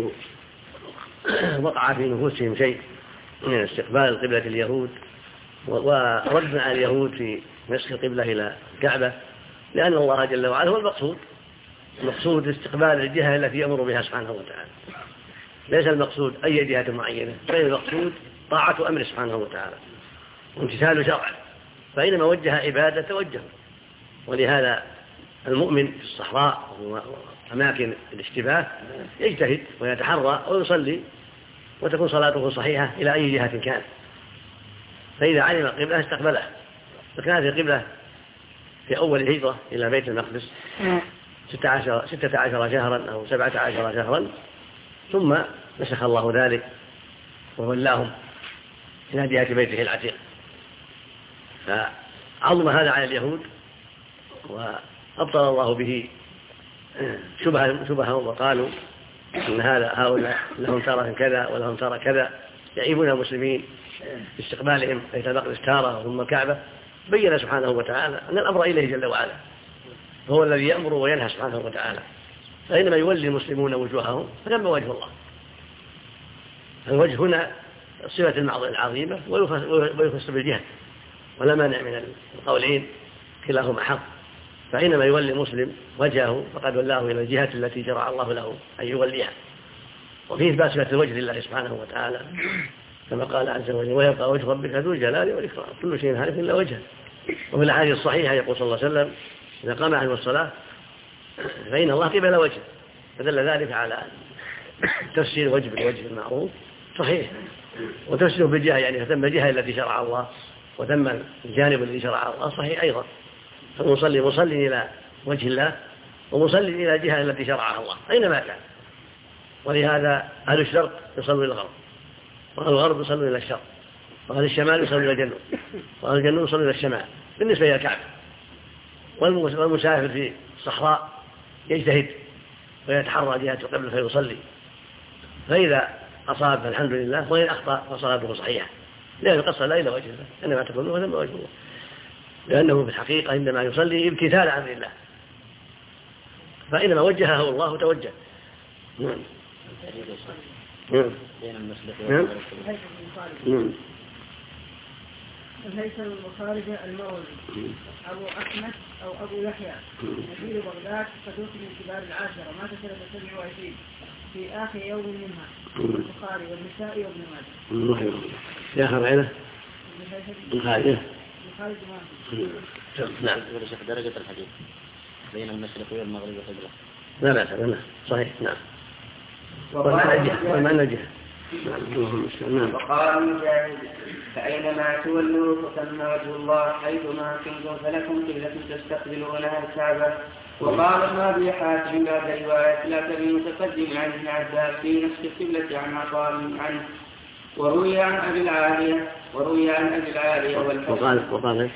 وقع في نفوسهم شيء من استقبال قبلة اليهود وردنا على اليهود في نسخ القبلة إلى الكعبة، لأن الله جل وعلا هو المقصود استقبال الجهة التي يأمر بها سبحانه وتعالى، ليس المقصود أي جهة معينة، بل المقصود طاعة أمر سبحانه وتعالى وامتثال شرعه، فإنما وجه عبادة توجه. ولهذا المؤمن في الصحراء وأماكن الاشتباه يجتهد ويتحرى ويصلي وتكون صلاته صحيحة إلى أي جهة كان، فإذا علم القبلة استقبلها. فكانت القبلة في أول الهجرة إلى بيت المقدس 16 شهرا أو 17 شهرا، ثم نسخ الله ذلك وولاهم إلى جهة بيته العتيق. فعظم هذا على اليهود وأبطل الله به شبههم وقالوا إن هؤلاء لهم ترى كذا ولهم ترى كذا، يعيبون المسلمين باستقبالهم بيت المقدس تارة ثم الكعبة. بين سبحانه وتعالى أن الأمر إليه جل وعلا، هو الذي يأمر وينهى سبحانه وتعالى، فإنما يولي المسلمون وجوههم فثم وجه الله. الوجه هنا صفة المعضلة العظيمة ويفسر بالجهة، ولا مانع من القولين كلاهما حق. فإنما يولي المسلم وجهه فقد ولاه إلى الجهة التي شرع الله له أن يوليها. وفيه إثبات صفة الوجه لله سبحانه وتعالى كما قال عز وجل: ويبقى وجه ربك ذو الجلال والإكرام كل شيء هالك إلا وجهه. وفي الأحاديث الصحيحة يقول صلى الله عليه وسلم: إذا قام أحد الصلاة فإن الله قبل وجهه، فدل ذلك على تفسير وجه بالوجه المعروف صحيح، وتفسيره بالجهة يعني فتم الجهة التي شرع الله وتم الجانب الذي شرع الله صحيح أيضا. فالمصلي مصلي إلى وجه الله ومصلي إلى الجهة التي شرعها الله أينما كان. ولهذا أهل الشرق يصلوا إلى الغرب، وأهل الغرب يصلوا إلى الشرق، وأهل الشمال يصلوا إلى الجنوب، وأهل الجنوب يصلوا إلى الشمال بالنسبة إلى الكعبة. والمسافر في الصحراء يجتهد ويتحرى جهة القبلة فيصلي، فإذا أصاب فالحمد لله، وإن أخطأ فصلاته صحيحة، لأن القصة لا إلى وجه الله، إنما تكون له ثم وجه الله، لأنه في الحقيقة عندما يصلي امتثال أمر الله، فإنما وجهه الله توجه. نعم. الهيثم المخارجة المروزي أبو أحمد أو أبو يحيى نبيل بغداد صدوق من كبار العاشرة مات سنة 27 في آخر يوم منها البخاري والنسائي وابن ماجه. في آخر عينه الخارجة. نعم. ولشيخ درجة الحديث بين المشرق والمغرب وقبله. لا بأس به، صحيح. نعم. والمعنى جهة. وقال مجاهد فأينما تولوا فثم وجه الله حيثما كنتم فلكم قبلة تستقبلونها الكعبة. وقال ابن أبي حاتم بعد رواية لا تبي متقدم عن ابن عباس في نسخ القبلة عن عطاء عنه. وروي عن أبي العالية والحسن.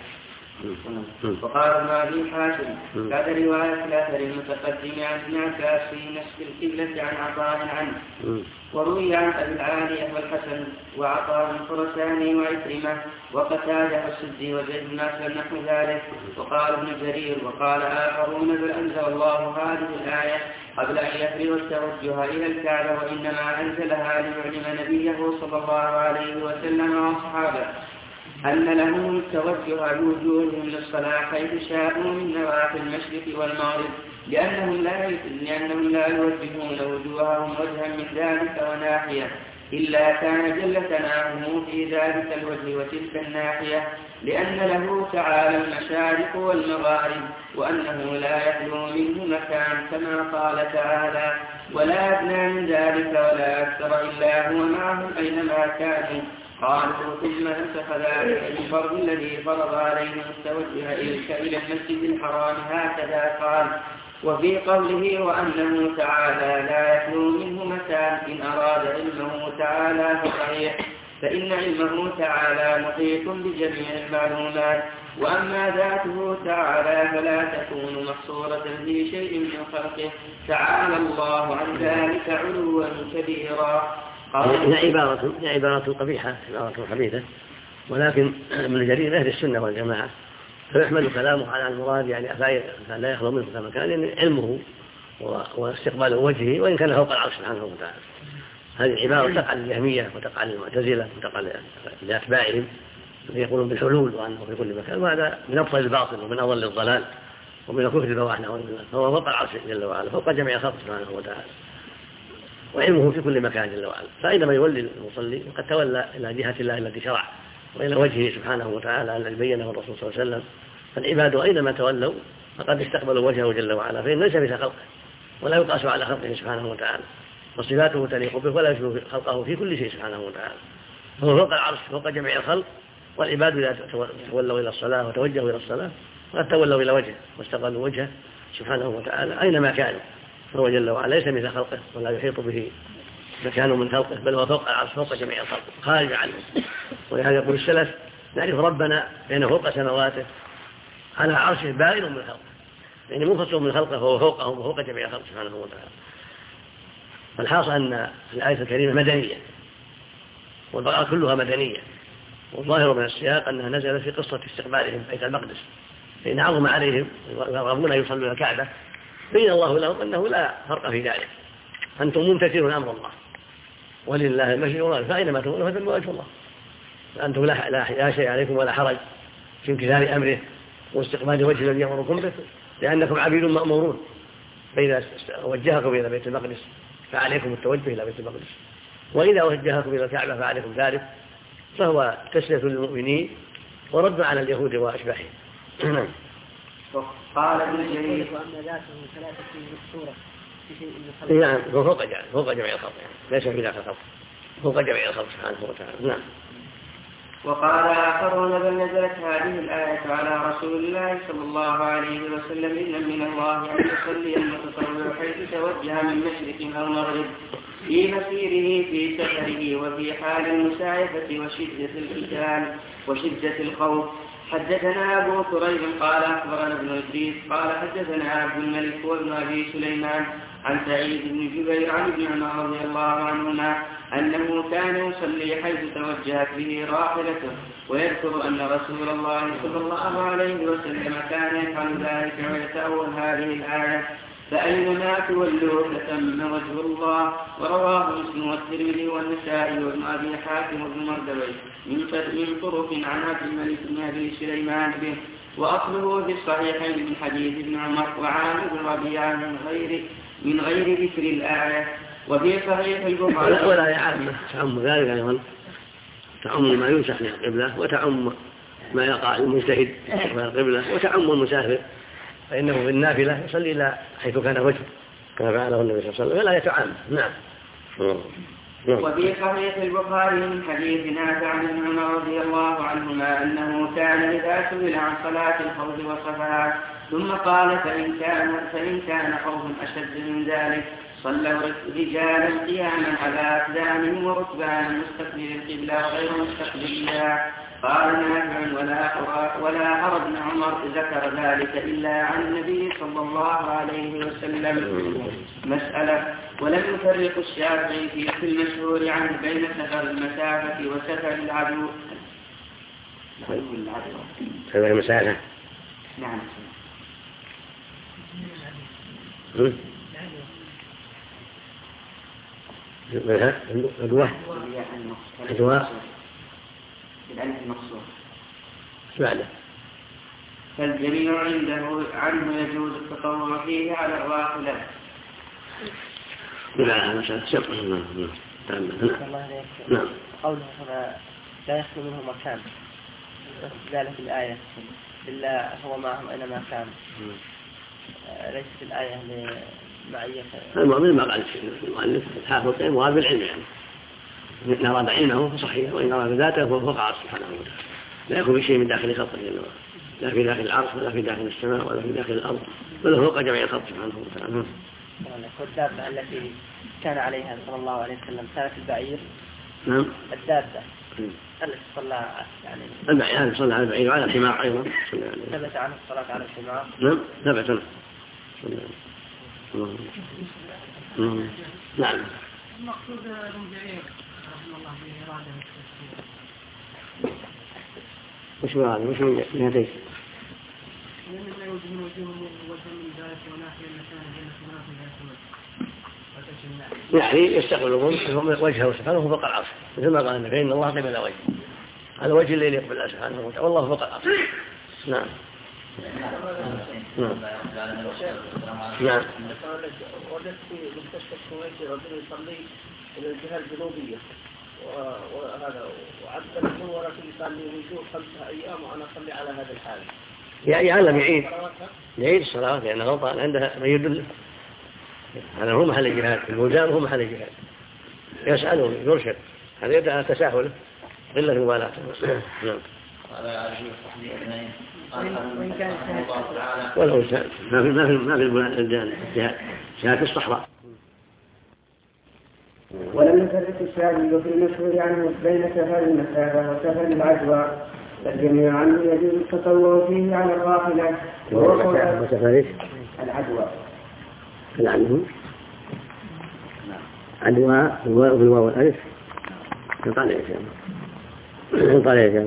وقال ابن أبي حاتم بعد رواية الأثر المتقدم عن ابن عباس في نسخ القبلة عن عطاء عنه. وروي عن أبي العالية والحسن وعطاء الخرساني وعكرمة وقتادة السدي وزيد بن أسلم نحو ذلك. وقال ابن جرير وقال آخرون بل أنزل الله هذه الآية قبل أن يفرغ التوجه إلى الكعبة، وإنما أنزلها ليعلم نبيه صلى الله عليه وسلم وأصحابه أن لهم التوجه بوجوههم للصلاة حيث شاءوا من نواحي المشرق والمغرب، لأنهم لا يوجهون وجوههم وجها من ذلك وناحية إلا كان جل ثناؤه في ذلك الوجه وتلك الناحية، لأن له تعالى المشارق والمغارب، وأنه لا يخلو منه مكان كما قال تعالى ولا أدنى من ذلك ولا أكثر إلا هو معهم أينما كانوا. قالوا ثم نسخ ذلك الفرض الذي فرض عليهم التوجه إلى المسجد الحرام هكذا قال. وفي قوله وأنه تعالى لا يخلو منه مكان إن أراد علمه تعالى فصحيح، فإن علمه تعالى محيط بجميع المعلومات، وأما ذاته تعالى فلا تكون محصورة في شيء من خلقه تعالى الله عن ذلك علوا كبيرا. هي عبارة قبيحة، عبارة خبيثة، ولكن من جرير أهل السنة والجماعة فيحمل كلامه على المراد يعني لا يخلو منه كما كان، يعني علمه واستقبال وجهه وإن كان فوق العرش سبحانه وتعالى. هذه عبارة تقع للجهمية وتقع للمعتزلة وتقع لأتباعهم يقولون بالحلول وأنه في كل مكان، وهذا من أبطل الباطل ومن أضل الضلال ومن الكفر البواح. فهو فوق العرش جل وعلا، فوق جميع خلقه سبحانه وتعالى، وعلمه في كل مكان جل وعلا. فإنما يولي المصلي قد تولى إلى جهة الله التي شرع وإلى وجهه سبحانه وتعالى الذي بينه الرسول صلى الله عليه وسلم. فالعباد أينما تولوا فقد استقبلوا وجهه جل وعلا، فإن ليس مثل خلقه ولا يقاس على خلقه سبحانه وتعالى، وصفاته تليق به ولا يشبه خلقه في كل شيء سبحانه وتعالى. فهو فوق العرش فوق جميع الخلق، والعباد إذا تولوا إلى الصلاة وتوجهوا إلى الصلاة فقد تولوا إلى وجهه واستقبلوا وجهه سبحانه وتعالى أينما كانوا، فهو جل وعلا ليس مثل خلقه ولا يحيط به مكان من خلقه، بل هو فوق العرش فوق جميع الخلق خارج عنه. ولهذا يقول السلف نعرف ربنا بأنه فوق سماواته على عرشه بائن من خلقه، يعني منفصل من خلقه فهو فوقهم وفوق جميع خلقه سبحانه وتعالى. فالحاصل أن الآية الكريمة مدنية والبقرة كلها مدنية، والظاهر من السياق أنها نزلت في قصة استقبالهم بيت المقدس، فإن عظم عليهم يرغبون أن يصلوا إلى الكعبة بين الله لهم أنه لا فرق في ذلك، أنتم ممتثلون أمر الله ولله المشرق والمغرب فأينما تكونوا فثم وجه الله، فأنتم لا شيء عليكم ولا حرج في امتثال أمره واستقبال وجه الذي يأمركم به، لأنكم عبيد مأمورون، فإذا وجهكم إلى بيت المقدس فعليكم التوجه إلى بيت المقدس، وإذا وجهكم إلى الكعبة فعليكم ذلك، فهو تسلية للمؤمنين ورد على اليهود وأشباههم. قال ابن جرير وأما ذاته فلا تكون محصورة في شيء من خلقه. نعم، فوق جميع الخلق، ليس في ذاك الخلق، فوق جميع الخلق سبحانه وتعالى. نعم. وقال آخرون بل نزلت هذه الآية على رسول الله صلى الله عليه وسلم إن من الله أن يصلي المتطوع حيث توجه من مشرق أو مغرب في مسيره في سفره وفي حال المساعفة وشدة القتال وشدة الخوف، حدثنا أبو كريب قال أخبرنا ابن إدريس قال حدثنا عبد الملك وابن أبي سليمان عن سعيد بن جبير عن ابن عمر رضي الله عنهما أنه كان يصلي حيث توجهت به راحلته، ويذكر أن رسول الله صلى الله عليه وسلم كان يفعل ذلك ويتأول هذه الآية: فأينما تولوا فتم وجه الله. ورواه مسلم والترمذي والنسائي وابن أبي حاتم وابن مردويه من طرق عن عبد الملك بن أبي سليمان به، وأصله في الصحيحين من حديث ابن عمر وعامر بن ربيعة من غير ذكر الآية. وفي صحيح البخاري ولا يعم تعم ذلك أيضا، تعم ما يمسح من القبلة، وتعم ما يقع المجتهد من القبلة، وتعم المسافر فإنه في النافلة يصلي إلى حيث كان وجهه كما فعله النبي صلى الله عليه وسلم، فلا يتعام. نعم. وفي صحيح البخاري من حديث نافع عن ابن عمر رضي الله عنهما أنه كان إذا سئل عن صلاة الخوف وصفها ثم قال فإن كان خوف أشد من ذلك صلوا رجالا قياما على أقدامهم وركبانا مستقبل القبلة وغير مستقبلها. قال نافع ولا أرى ابن عمر ذكر ذلك إلا عن النبي صلى الله عليه وسلم. مسألة: ولم يفرق الشافعي في المشهور عنه بين سفر المسافة وسفر العدو. سفر المسافة. نعم. الدواء بالألف المقصود. بعده. فالجميع عنه يجوز التطوع فيه على الراحلة. لا مسألة. نعم. قوله هنا لا يخلو منه مكان، ذلك الآية إلا هو معهم أينما كان، ليست الآية لمعية. المؤمن ما قال المؤلف حافظ وهذا بالعلم، يعني إن أراد علمه فصحيح، وإن أراد ذاته فهو فقع سبحانه وتعالى، لا يكون بشيء من داخل خلقه، لا في داخل العرش ولا في داخل السماء ولا في داخل الأرض، بل فوق جميع الخلق سبحانه وتعالى. والدابة التي كان عليها صلى الله عليه وسلم كانت البعير. نعم. الدابة التي صلى يعني البعير صلى على البعير وعلى الحمار أيضا. ثبت عنه الصلاة على الحمار. نعم ثبت عنه. نعم. المقصود البعير رحمه الله بإرادة وش هذا؟ وش من هذيك؟ لأن لا يوجد من وجوه وجه من ذلك وناحية المكان بين السماء في ذات يعني يستقبلون وجهه سبحانه فوق العرش، مثل ما قال فإن الله قبل وجهه، هذا وجه اللي يقبل الله سبحانه وتعالى، والله فوق العرش. نعم. نعم. وجدت في مستشفى الكويت رجل يصلي إلى الجهة الجنوبية وهذا وعدت له ولكن يصلي ويشوف 5 أيام وأنا أصلي على هذا الحال. يعلم يعيد الصلاة لأنه غلطان عندها من يدل. هذا هو محل الجهاد، الملزام هو محل الجهاد، يسأله يرشد، هذا يدعى تساهله قلة المبالاة. نعم. ولو ما في الجهاد جهاد في الصحراء. ولم يفرق الشافعي في المشهور عنه بين سفر المسافة وسفر العدوى، فالجميع عنه يجوز التطوع فيه على الراحلة وسفر العدوى. العنه عدوى بالواو والألف يطالع يا شيخ، يطالع يا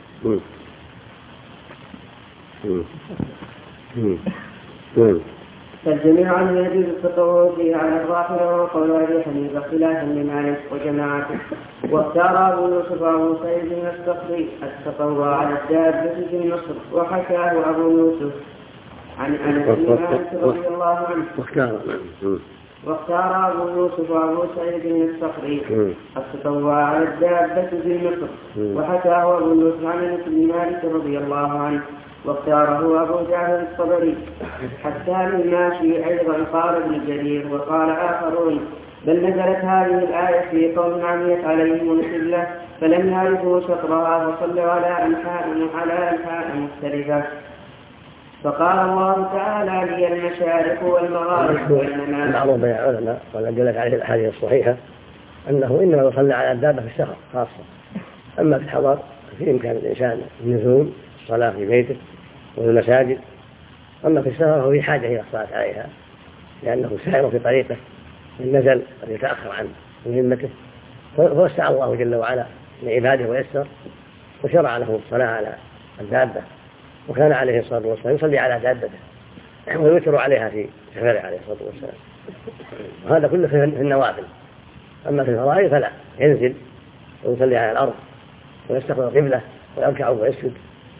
شيخ. فالجميع عنه يجوز التطوع فيه على الراحلة، وقول أبي حنيفة خلافا لمالك وجماعته. واختار أبو يوسف وأبو سعيد بن الصخري التطوع على الدابة في مصر، وحكاه أبو يوسف عن أنس بن مالك رضي الله عنه. واختار أبو يوسف وأبو سعيد بن الصخري التطوع على الدابة في مصر، وحكاه أبو يوسف عن أنس بن مالك رضي الله عنه. واختاره أبو جعفر الطبري. حتى للماشي أيضا قال ابن جرير وقال آخرون بل نزلت هذه الآية في قوم عميت عليهم القبلة فلم يعرفوا شطرها فصلوا على أنحاء مختلفة. فقال الله تعالى لي المشارق والمغارب وإنما معروف بين العلماء والأدلة عليه الأحاديث الصحيحة أنه إنما يصلى على الدابة في السفر خاصة، أما في الحضر في إمكان الإنسان النزول الصلاة في بيته وفي المساجد. أما في السفر فهو في حاجة إلى الصلاة عليها لأنه سائر في طريقه إن نزل قد يتأخر عن مهمته، فوسع الله جل وعلا لعباده ويسر وشرع له الصلاة على الدابة، وكان عليه الصلاة والسلام يصلي على دابته ويوتر عليها في سفره عليه الصلاة والسلام. وهذا كله في النوافل. أما في الفرائض فلا، ينزل ويصلي على الأرض ويستقبل القبلة ويركع ويسجد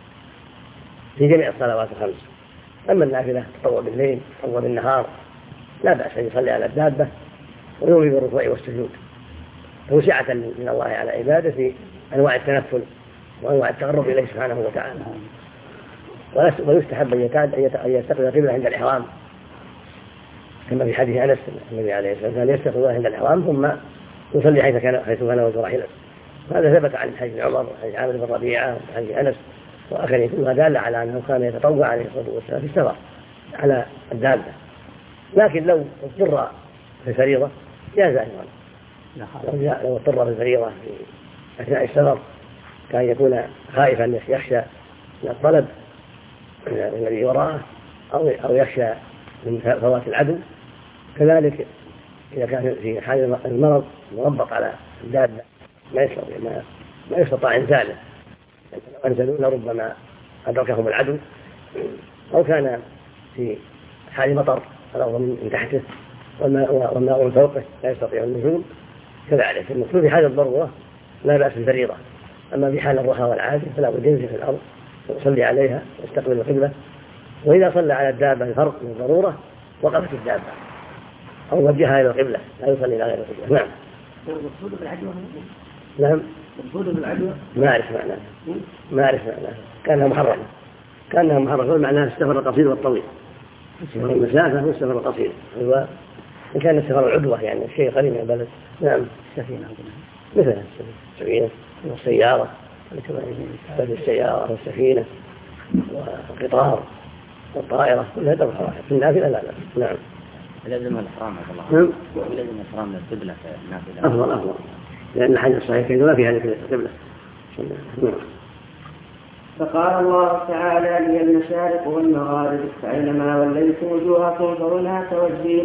في جميع الصلوات الخمس. أما النافلة تطوع بالليل تطوع بالنهار لا بأس أن يصلي على الدابة ويومي بالركوع والسجود توسعة من الله على عباده في أنواع التنفل وأنواع التقرب إليه سبحانه وتعالى. ويستحب أن يستقبل القبلة عند الإحرام كما في حديث أنس النبي عليه الصلاة والسلام يستقبل عند الإحرام ثم يصلي حيث كان وزراحله. هذا ثبت عن حديث عمر وحديث عامر بن ربيعة وحديث أنس وآخرين، كلها دالة على أنه كان يتطوع عليه الصلاة والسلام في السفر على الدابة. لكن لو اضطر في الفريضة جاز أيضا، لو اضطر في الفريضة في أثناء السفر كان يكون خائفا يخشى من الطلب الذي وراءه أو يخشى من فوات العدو. كذلك إذا كان في حال المرض مربط على الدابة ما يستطاع إنزاله، لو أنزلوا لربما أدركهم العدو، أو كان في حال مطر الأرض من تحته والماء من فوقه لا يستطيع النزول كذلك. المقصود في حال الضرورة لا بأس بالفريضة. أما في حال الرخاء والعادة فلا بد ينزل في الأرض ويصلي عليها ويستقبل القبلة. وإذا صلى على الدابة الفرق من الضرورة وقفت الدابة أو وجهها إلى القبلة لا يصلي إلى غير القبلة. نعم. المقصود بالعدوى؟ نعم. المقصود بالعدوى؟ ما أعرف معناه. كانها محرمة معناها السفر القصير والطويل. السفر المسافة والسفر القصير هو إن كان السفر العدوى يعني الشيء قريب من البلد. نعم. السفينة مثل السفينة والسيارة والسفينة والقطار والطائرة كلها تبقى واحد. في النافلة لا. نعم. لازم الإحرام الله. لازم الإحرام للقبلة في النافلة. أفضل لأن الحديث الصحيح ما في هذه القبلة. فقال الله تعالى لي المشارق والمغارب فأينما وليتم وجوهكم فهناك وجهي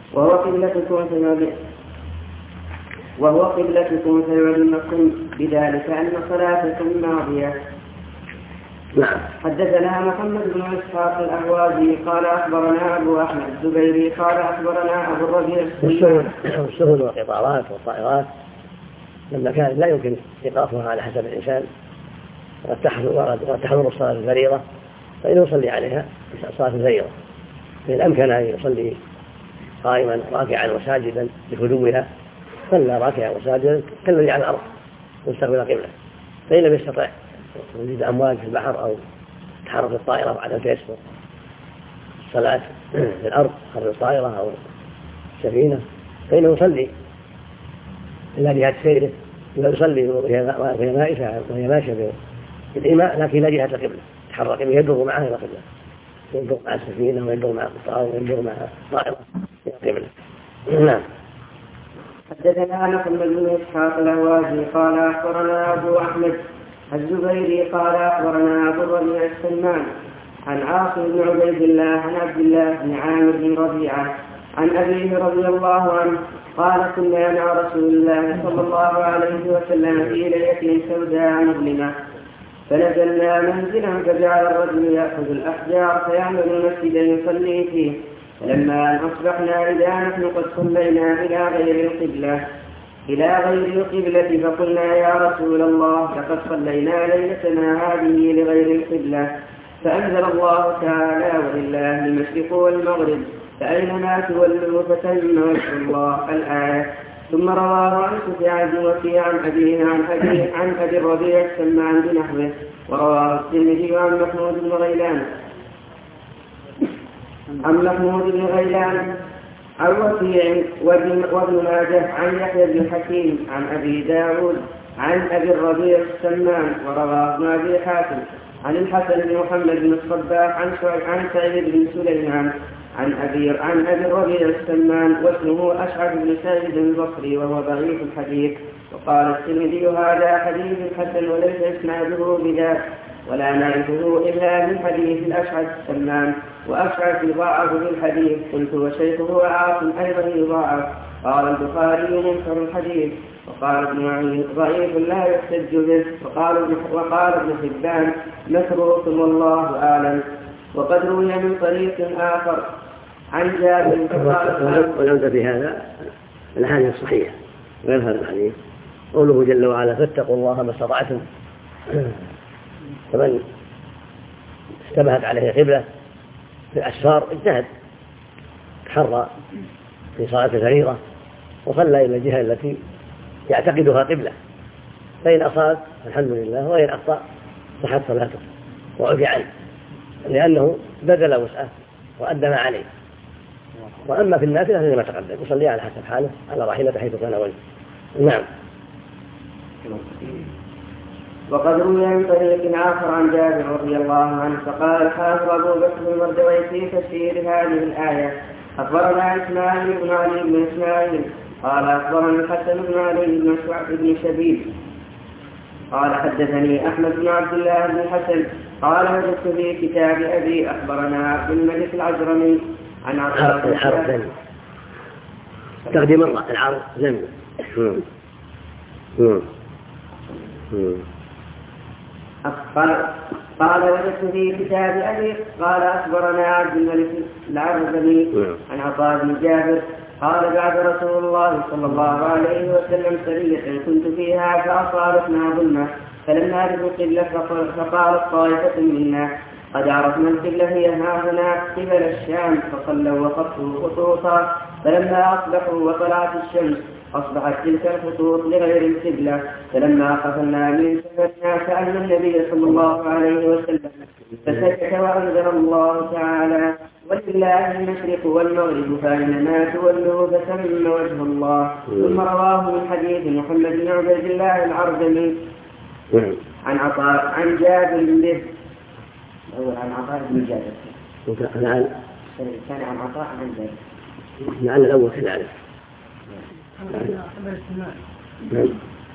وهو قبلتكم فيعلمكم بذلك أن صلاتكم ماضية. نعم. حدثنا محمد بن إسحاق الأهوازي قال أخبرنا أبو أحمد الزبيري قال أخبرنا أبو الربيع السهول والقطارات والطائرات لما كان لا يمكن إيقافها على حسب الإنسان وقد تحضر الصلاة الفريضة فإنه يصلي عليها صلاة الفريضة، فإن أمكن أن يصلي قائما راكعا وساجدا بهدوئها صلى راكعا وساجدا كالذي على الأرض مستقبل القبلة. فإن لم يستطع وجد أمواج في البحر أو تحرك الطائرة بعد تيسر الصلاة في الأرض خرج الطائرة أو السفينة فإنه يصلي إلا جهة سيره ويصلي وهي مائشة وهي ماشية بالإماء لكن لا جهة القبلة تحرك يدور معها إلى القبلة، يدور مع السفينة ويدور مع القطار ويدور مع الطائرة إلى القبلة. نعم. حدثنا محمد بن إسحاق الأهوازي قال أخبرنا أبو أحمد الزبيري قال أخبرنا أبو الربيع السمان عن عاصم بن عبيد الله عن عبد الله بن عامر بن ربيعة عن أبيه رضي الله عنه قال كنا مع رسول الله صلى الله عليه وسلم في ليلة سوداء مظلمة فنزلنا منزلا فجعل الرجل يأخذ الأحجار فيعمل مسجدا يصلي فيه، فلما أن أصبحنا إذا نحن قد صلينا إلى غير القبلة فقلنا يا رسول الله لقد صلينا ليلتنا هذه لغير القبلة، فأنزل الله تعالى ولله المشرق والمغرب فأينما تولوا فثم وجه الله الآية. ثم رواه عن سفيان وفي عن أبيه عن أبي الربيع السمان بنحوه، ورواه الترمذي عن محمود بن غيلان عن وكيع وابن ماجه عن يحيى بن حكيم عن أبي داود عن أبي الربيع السمان، ورواه ابن أبي حاتم عن الحسن بن محمد بن الصباح عن سعيد بن سليمان عن أبي الربيع السمان واسمه أشعث بن سعيد البصري وهو ضعيف الحديث. وقال الترمذي هذا حديث حسن وليس إسناده بذاك ولا نعرفه إلا من حديث الأشعث سمان، وأشعث يضاعف بالحديث. قلت وشيخه عاصم أيضا يضاعف. قال البخاري منكر الحديث. وقال ابن معين ضعيف لا يحتج به. وقال ابن حبان متروك والله أعلم. وقد روي من طريق آخر عن جابر ولم في هذا الحديث الصحيح غير هذا الحديث قوله جل وعلا فاتقوا الله ما استطعتم. فمن اشتبهت عليه قبلة في الأسفار اجتهد تحرى في صلاة الفريضة وصلى إلى الجهة التي يعتقدها قبلة، فإن أصاب الحمد لله، وإن أخطأ صحت صلاته وعفي عنه، لأنه بذل وسعه وأدى ما عليه. وأما في النافلة فإنما تقدم يصلي على حسب حاله على راحلته حيث كان وجهه. نعم. وقد روي من طريق آخر عن جابر رضي الله عنه فقال الحافظ أبو بكر المردوي في تفسير هذه الآية أخبرنا إسماعيل بن علي بن إسماعيل قال أخبرنا الحسن بن علي بن شبيب قال حدثني أحمد بن عبد الله بن الحسن قال وجدت في كتاب أبي أخبرنا عبد الملك العجرمي عن عطاء العرض تقديم مرة العرض زمن. قال وجدت في كتاب أبي قال أخبرنا عبد الملك العرزمي عن عطاء بن جابر قال بعد رسول الله صلى الله عليه وسلم سرية كنت فيها فأصابتنا ظلمة فلما ردوا القبلة فقالت طائفة منا قد عرفنا القبلة هي هاهنا قبل الشام فصلوا وخطوا خطوطا فلما أصبحوا وطلعت الشمس أصبحت تلك الخطوط لغير القبلة فلما قفلنا من سفرنا سألنا النبي صلى الله عليه وسلم فسكت وأنزل الله تعالى ولله المشرق والمغرب فأينما تولوا فثم وجه الله. ثم رواه من حديث محمد بن عبيد الله العرجمي عن عطاء عن جابر به عن عطاء بن جابر كان عن عطاء عن جابر لعل الأول كذلك. نعم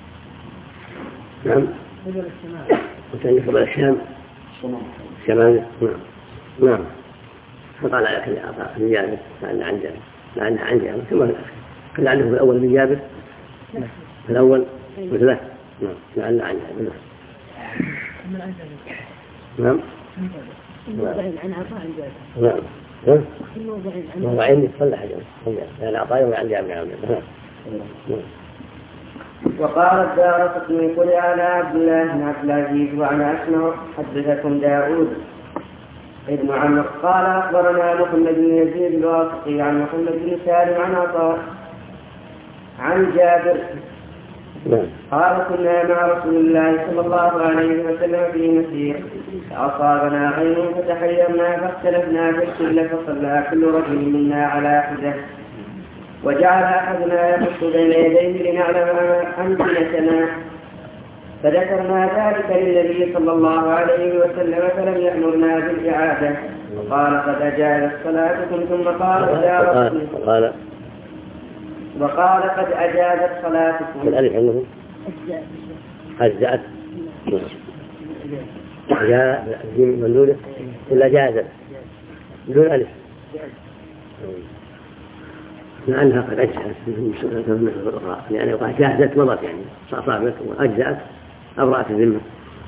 نعم وكان قبل الشام شمال. نعم فقال على كل عطاء بن جابر لعله عن جابر ثم كان لعله في الأول بن جابر في الأول مثله. نعم لعله عن جابر. نعم عن عطاء عن جابر. نعم موضعين يتصلح لأن عطاء عن جابر. وقال الدارقطني قل على عبد الله بن عبد العزيز وأنا أسمع حدثكم داود ابن عمرو قال أخبرنا محمد بن يزيد الواسطي عن محمد بن سالم عن عطاء عن جابر قال كنا مع رسول الله صلى الله عليه وسلم في مسير فأصابنا غيم فتحيرنا فاختلفنا في القبلة فصلى كل رجل منا على حدة وجعل أحدنا يخص بين يديه لنعلم أمكنتنا فذكرنا ذلك للنبي صلى الله عليه وسلم فلم يأمرنا بالإعادة وقال قد أجازت صلاتكم ثم قال قد أجازت صلاتكم الألف عنه أجزأت جاء من دونه إلا جازت دون ألف لأنها قد أجزأت من الأخرى يعني قد جازت مضت يعني صعبت وأجزأت أبرأت الذمة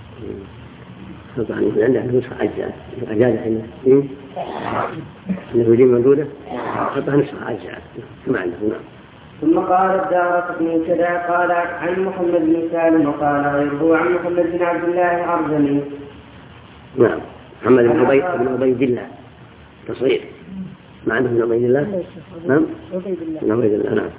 طبعا عندها نسخة أجزأت أجازت إنه يجيب من دونه حطها نسخة أجزأت كما عنده. نعم. ثم قال الدارقطني كذا قال عن محمد بن سالم وقال غيره عن محمد بن عبد الله العرجمي. نعم محمد بن عبيد الله تصغير ما عنده بن عبيد الله. نعم بن عبيد الله. نعم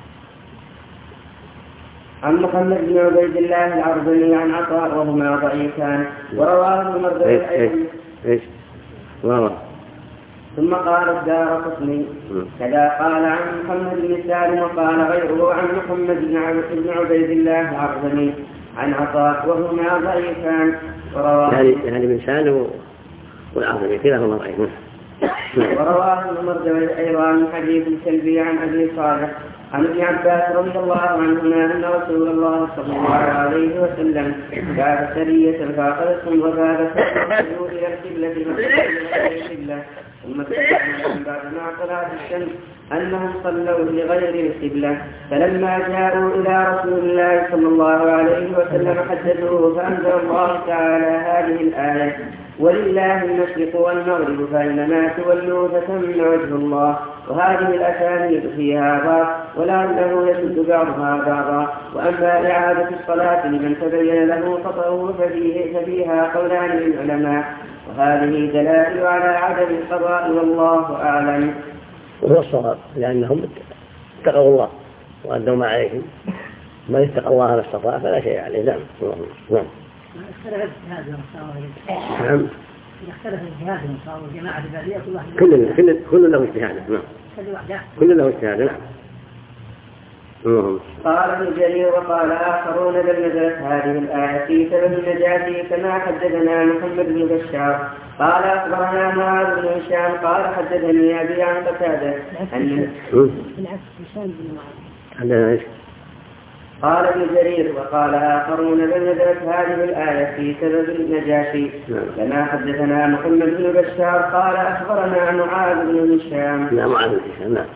عن محمد بن عبيد الله العرجمي عن عطاء وهما ضعيفان ورواه المردوي ايش رواه. ثم قال الدارقطني كذا قال عن محمد بن سالم وقال غيره عن محمد بن عبيد الله العرجمي عن عطاء وهما ضعيفان ورواه يعني من سالم والعرجمي كلاهما ضعيف. ورواه ابن مرجع أيضا من حديث الكلبي عن أبي صالح عن ابن عباس رضي الله عنهما أن رسول الله صلى الله عليه وسلم بعث سرية فأخذتهم وذهب فأخذوا إلى القبلة ثم تبين بعدما طلعت الشمس أنهم صلوا لغير القبلة، فلما جاءوا إلى رسول الله صلى الله عليه وسلم حدثوه فأنزل الله تعالى هذه الآية: ولله المشرق والمغرب فإنما تولوا فثم وجه الله. وهذه الأسانيد فيها ضعف ولعله يشد بعضها بعضا. وأما إعادة الصلاة لمن تبين له خطأه ففيها قولان للعلماء، وهذه دلائل على عدم القضاء والله أعلم. وهو الصواب لأنهم اتقوا الله وأدوا ما عليهم، من اتقى الله ما استطاع فلا شيء عليه. نعم. اختلف الجهاد والمصاومة. نعم. اختلف الجهاد والمصاومة جماعة البادية كل له اجتهاد. نعم. كل له اجتهاد. نعم. قال ابن جرير وقال آخرون بل نزلت هذه الآية في سبب النجاة كما حدثنا محمد بن بشار قال أخبرنا معاذ بن هشام قال حدثني أبي عن قتادة قال ابن جرير وقال آخرون بل نزلت هذه الآية في سبب النجاشي كما حدثنا محمد بن بشار قال أخبرنا معاذ بن هشام. لا معاذ بن هشام. نعم.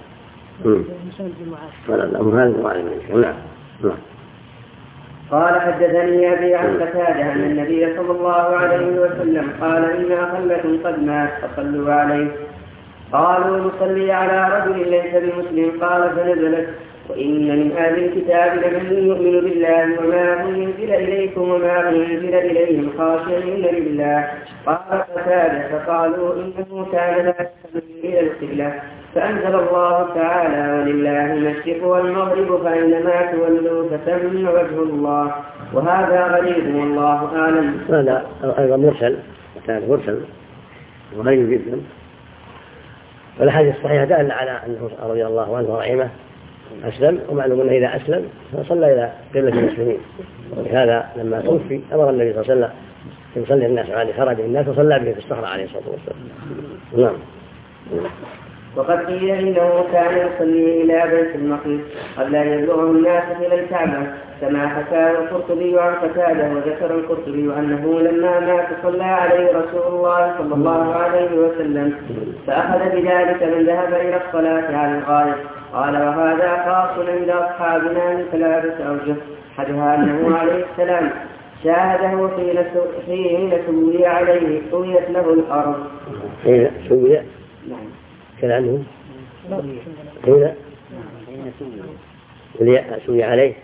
قال حدثني أبي عن قتادة أن النبي صلى الله عليه وسلم قال إن أخلكم قد مات فصلوا عليه. قالوا نصلي على رجل ليس بمسلم. قال فنزلت: وإن من أهل الكتاب لمن يؤمن بالله وما أنزل إليكم وما أنزل إليهم خاشعين لله. قال قتادة: فقالوا إنه كان لا يستمع إلى القبلة، فأنزل الله تعالى: ولله المشرق والمغرب فإنما تولوا فثم وجه الله. وهذا غريب والله أعلم. هذا أيضا مرسل، كان مرسل وغريب جدا. والحديث الصحيح دل على أنه رضي الله عنه ورحمه أسلم، ومعلوم أنه إذا أسلم فصلى إلى قبلة المسلمين. ولهذا لما توفي أمر النبي صلى الله عليه وسلم يصلي الناس عليه، خرج الناس وصلى به في الصخرة عليه الصلاة والسلام. نعم. وقد قيل إنه كان يصلي إلى بيت المقدس قبل أن يبلغه الناس إلى الكعبة كما حكى القرطبي عن قتادة. وذكر القرطبي أنه لما مات صلى عليه رسول الله صلى الله عليه وسلم، فأخذ بذلك من ذهب إلى الصلاة على الغائب. قال: وهذا خاص عند أصحابنا من ثلاثة أوجه. أحدها أنه عليه السلام شاهده حين سوي عليه سويت له الأرض. حين سوي؟ نعم. كلامه حين سوي عليه.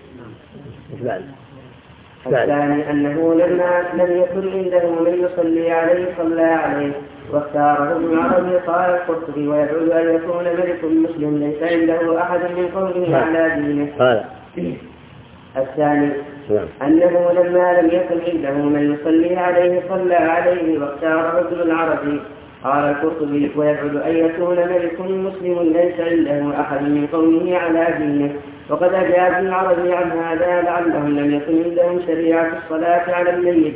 الثاني أنه لما لم يكن عنده من يصلي عليه صلى عليه، واختاره ابن عربي. قال القرطبي: ويدعو أن يكون ملك مسلم ليس عنده أحد من قومه على دينه. الثاني أنه لما لم يكن عنده من يصلي عليه صلى عليه، واختاره ابن العربي. قال القرطبي: ويدعو أن يكون ملك مسلم ليس عنده أحد من قومه على دينه. وقد أجاب ابن العربي عن هذا لعلهم لم يكن عندهم شريعة الصلاة على الميت،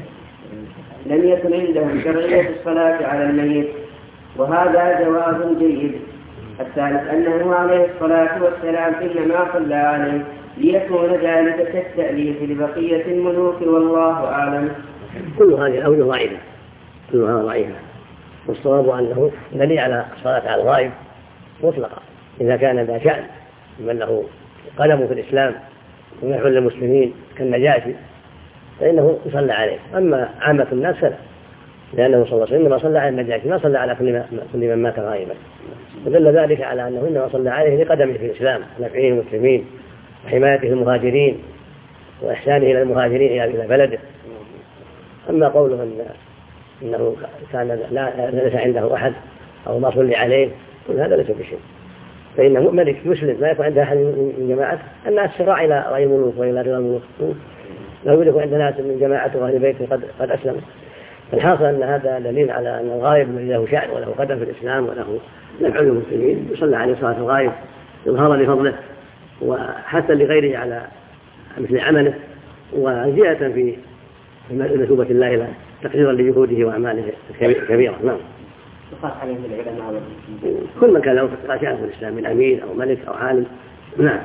وهذا جواب جيد. الثالث أنه عليه الصلاة والسلام إنما صلى عليه ليكون ذلك كالتأليف لبقية الملوك والله أعلم. كل هذه الأوجه ضعيفة، كلها ضعيفة. والصواب أنه دليل على الصلاة على الغائب مطلقا إذا كان ذا شأن من له قدم في الإسلام ونحو للمسلمين كالنجاشي فإنه يصلى عليه. أما عامة الناس فلا، لأنه صلى الله عليه وسلم صلى على النجاشي ما صلى على كل من مات غائبا. ودل ذلك على أنه إنما صلى عليه لقدمه في الإسلام ونفعه المسلمين وحمايته المهاجرين وإحسانه إلى المهاجرين إلى بلده. أما قوله إنه كان ليس عنده أحد أو ما صلي عليه، كل هذا ليس بشيء، فإنه ملك مسلم لا يكون عنده أحد من جماعته. الناس سراع إلى غير ملوك وإلى غير الملوك، لو يكون عند ناس من جماعته وأهل بيته قد أسلم. الحاصل أن هذا دليل على أن الغائب له شأن وله قدم في الإسلام وله نفع للمسلمين، يصلى عليه صلاة الغائب إظهارا لفضله وحتى لغيره على مثل عمله وزيادة في مثوبة الله له تقديرا لجهوده وأعماله الكبيرة. نعم. يقاس عليهم العلماء كل من كان له فترة في الإسلام من أمير أو ملك أو عالم. نعم.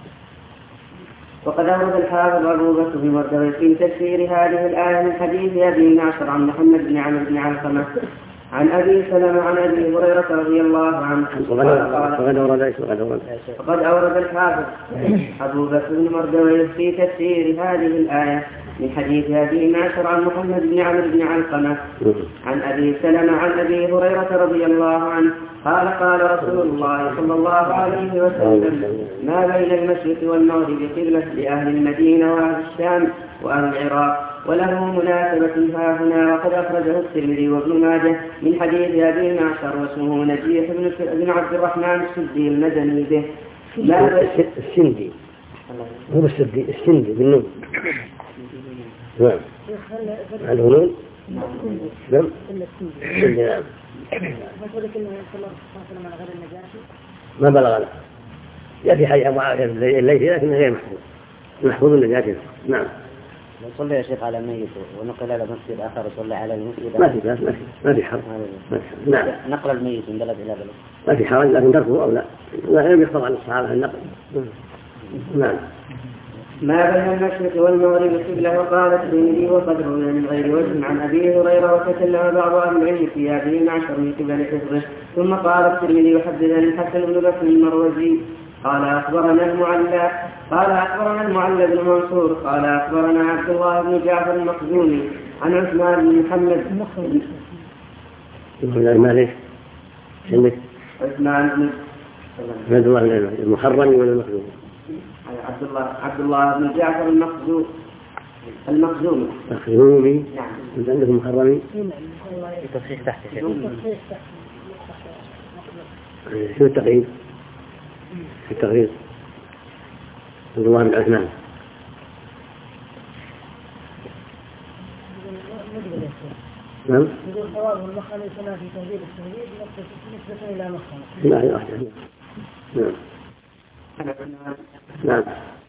وقد أورد الحافظ أبو بكر بن مردوي في تفسير هذه الآية من حديث أبي ناصر عن محمد بن عمرو بن علقمة عن أبي سلمة عن أبي هريرة رضي الله عنه. وقد أورد الحافظ أبو بكر بن مردوي في تفسير هذه الآية من حديث أبي ناصر عن محمد بن عمرو بن علقمة عن أبي سلمة عن أبي هريرة رضي الله عنه قال قال رسول الله صلى الله عليه وسلم ما بين المشرق والمغرب قبلة لأهل المدينة وأهل الشام وأهل العراق وله مناسبة ها هنا. وقد أخرجه الترمذي وابن ماجه من حديث أبي ناصر واسمه نجيح بن عبد الرحمن السدي المدني به. السندي هو السندي بالنون. نعم. الهنون. نعم. نعم. ما بلغنا يأتي حي معاوية الليثي لكن غير محفوظ النجاشي. نعم. لو صلى يا شيخ على ميت ونقل إلى مسجد آخر وصلى على المسجد ما في بأس ما في حرج. نعم. نقل الميت من بلد إلى بلد ما في حرج لكن تركه أو لا يخطر عن الصحابة النقل. نعم. ما بين المشرق والمغرب قبلة. وقال الترمذي وقد روي من غير وجه عن أبي هريرة وتكلم بعض أهل العلم في هذه العشر من قبل حفظه. ثم قال الترمذي وحدثني الحسن بن بكر المروزي قال أخبرنا المعلى بن منصور قال أخبرنا عبد الله بن جعفر المخزومي عن عثمان بن محمد عثمان بن المحرمي ولا المخزومي؟ عبد الله بن جعفر المخزومي. نعم. أنت عندك المحرمي؟ تصحيح تحت. شو التقييد؟ في التغريز عبد الله بن عثمان. نعم. نعم.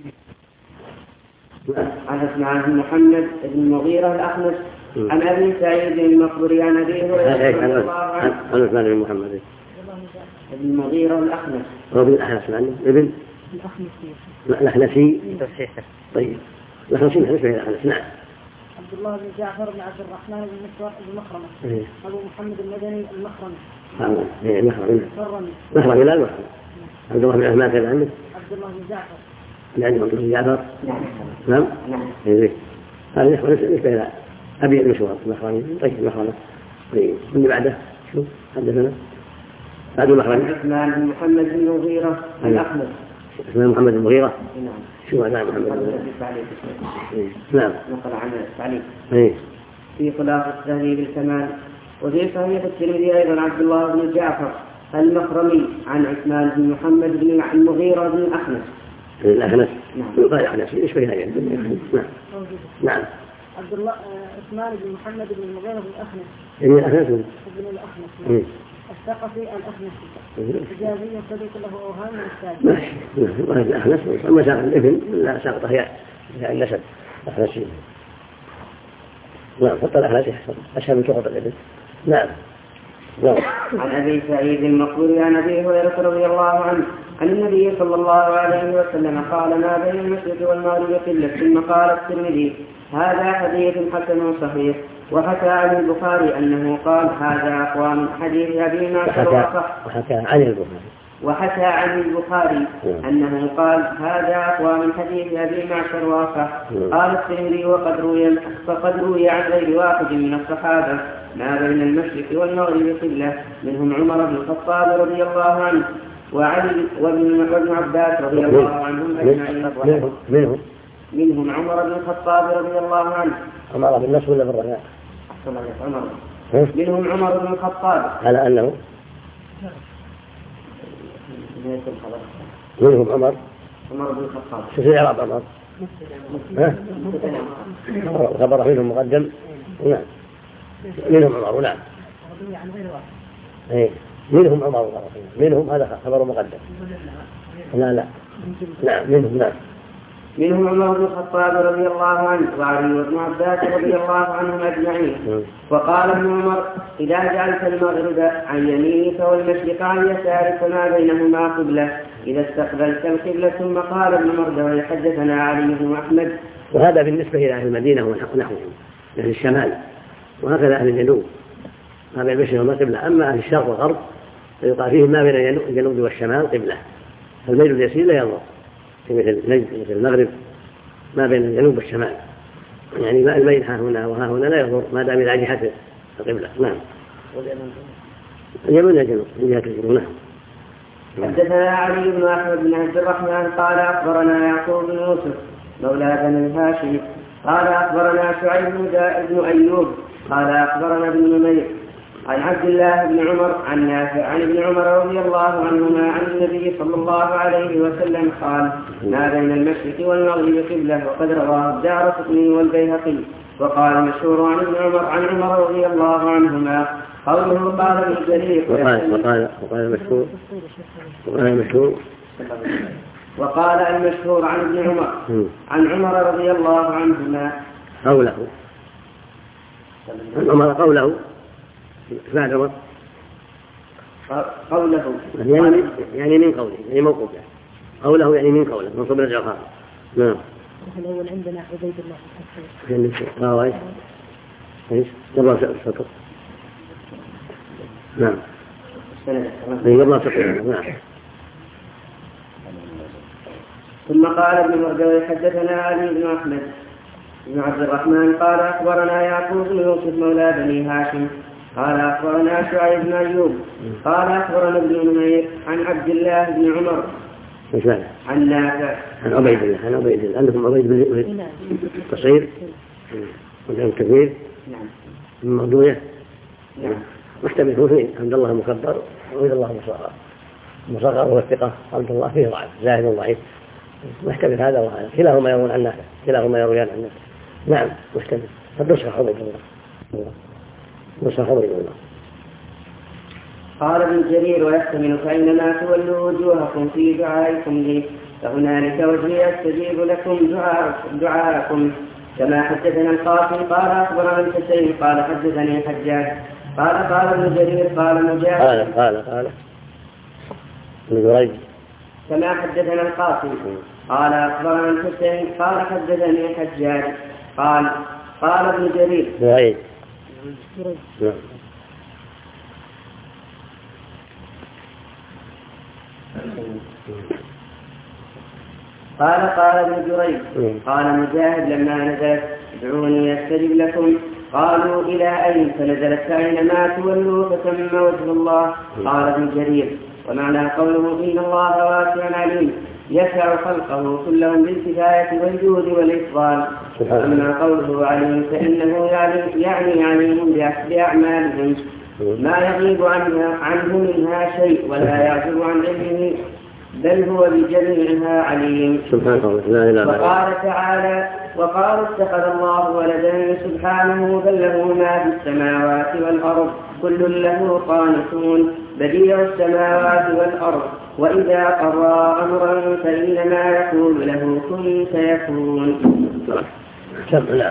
عن عثمان بن محمد بن المغيرة الأخنس عن أبي سعيد المقبري عن أبي هريرة رضي الله عنه. عن عثمان بن محمد بن المغيرة الأخنس. هو بن الأحنس عنه ابن الأحنسي. طيب الأحنسي نحن به الأحنس. نعم. عبد الله بن جعفر بن عبد الرحمن بن المخرمي. أبو محمد المدني المخرمي. مخرمي لا المخرمي. عبد الله بن عثمان كان عنده. عبد الله بن جعفر. يعني عبد الله بن جعفر. نعم. هذا نسبة إلى أبي المشوار المخرمي. طيب المخرمي. طيب من بعده شو حدثنا؟ بعد المخرمي. عثمان بن محمد بن المغيرة الأخنس. عثمان محمد بن المغيرة. نعم. شو هذا محمد؟ نعم. نقل عن التعليق. إيه. في خلاصة التهذيب الكمال. وفي صحيح الترمذي أيضا عبد الله بن جعفر المخرمي عن عثمان بن محمد بن المغيرة بن الأخنس. الأخنس. نعم. قال الأخنس إيش بين هذين؟ نعم. نعم. عبد الله عثمان بن محمد بن المغيرة بن الأخنس. بن الأخنس. بن الأخنس. الثقفي الأخنسي. إجازية صديق له أوهام من السادس. ماشي. الأخنس وما ساق الابن لا ساقط هي النسب الأخنسي. نعم. حتى الأخنسي أشهر من سقط الابن. نعم. عن أبي سعيد المقبري عن أبي هريرة رضي الله عنه عن النبي صلى الله عليه وسلم قال ما بين المشرق والمغرب قبلة. ثم قال الترمذي هذا حديث حسن صحيح. وحكى عن البخاري أنه قال هذا أقوى من حديث أبي ناصر وصح. وحكى عن البخاري أنه قال هذا أقوى من حديث أبي ناصر وصح. قال الترمذي فقد روي عن غير واحد من الصحابة ما بين المشرق والمغرب قبلة منهم عمر بن الخطاب رضي الله عنه وعلي وابن عباس رضي الله عنهم أجمعين. منهم عمر بن الخطاب رضي الله عنه. عمر بن النصر ولا بالرجاء؟ منهم عمر بن الخطاب على أنه منهم عمر بن الخطاب. شو في إعراب عمر؟ خبر منهم مقدم. نعم. منهم عمر. نعم. منهم عمر. منهم هذا خبر مقدم. لا. نعم منهم. نعم. منهم عمر بن الخطاب رضي الله عنه وعلي وابن عباس رضي الله عنهم أجمعين. وقال ابن عمر إذا جعلت المغرب عن يمينك والمشرق عن يسارك فما بينهما قبلة إذا استقبلت القبلة. ثم قال ابن مردوي حدثنا علي بن أحمد. وهذا بالنسبة إلى أهل المدينة ونحوهم أهل الشمال، وهكذا أهل الجنوب ما بين المشرق والمغرب. أما أهل الشرق والغرب فيقال فيهم ما بين الجنوب والشمال قبلة، فالميل اليسير لا ينظر في مثل نجد مثل المغرب ما بين الجنوب والشمال، يعني ما الميل ها هنا وها هنا لا ينظر ما دام إلى جهة القبلة. نعم. اليمن الجنوب من جهة الجنوب. نعم. حدثنا علي بن أحمد بن عبد الرحمن قال أخبرنا يعقوب بن يوسف مولى بني هاشم قال أخبرنا شعيب بن أيوب قال أخبرنا ابن نمير عن عبد الله بن عمر عن نافع عن ابن عمر رضي الله عنهما عن النبي صلى الله عليه وسلم قال ما بين المشرق والمغرب قبلة. وقد رواه الدارقطني والبيهقي. وقال المشهور عن ابن عمر عن عمر رضي الله عنهما قوله قال ابن جرير وقال المشهور عن ابن عمر عن عمر رضي الله عنهما قوله بعد عمر قوله يعني من قوله يعني موقوف قوله يعني من قوله منصوب رجع خاطر. نعم. الأول عندنا عبيد الله الحسين. ايش قبل السطر. نعم. قبل السطر. نعم. ثم قال ابن مردوي حدثنا علي بن أحمد بن عبد الرحمن قال أخبرنا يعقوب بن يوسف مولى بني هاشم قال أخبرنا شعيب بن أيوب قال أخبرنا ابن نمير عن عبد الله بن عمر عن نافع عن عبيد الله عندكم عبيد بن قصير وعن كثير الموضوعية محتمل اثنين عبد الله مكبر وعبد الله مصغر هو الثقة عبد الله فيه ضعف زاهد ضعيف محتمل هذا وهذا كلاهما يروون عن نافع كلاهما يرويان عن نافع. نعم محتمل قد نسخ عبيد الله نسخ عبيد الله. قال ابن جرير ويحتمل فإنما تولوا وجوهكم في دعائكم لي فهنالك وجهي أستجيب لكم دعاءكم. كما حدثنا القاسم قال أخبرنا الحسين قال حدثني الحجاج قال ابن جرير قال مجاهد قال ابن كما حدثنا القاسم قال أخبرنا الحسين قال حدثني الحجاج قال ابن جرير قال ابن جريج قال مجاهد لما نزلت ادعوني يستجب لكم قالوا إلى أين فنزلت فأينما تولوا فثم وجه الله. قال ابن جرير ومعنى قوله إن الله واسع عليم يسع خلقه كلهم بالكفاية والجود والإفضال. أما قوله عليم فإنه يعني عليم بأعمالهم ما يغيب عنه منها شيء ولا يعزب عن علمه بل هو بجميعها عليم. وقال تعالى وقالوا اتخذ الله ولدا سبحانه بل له ما في السماوات والأرض كل له قانتون بديع السماوات والأرض وإذا قضى أمرا فإنما يقول له كن فيكون. الحمد لله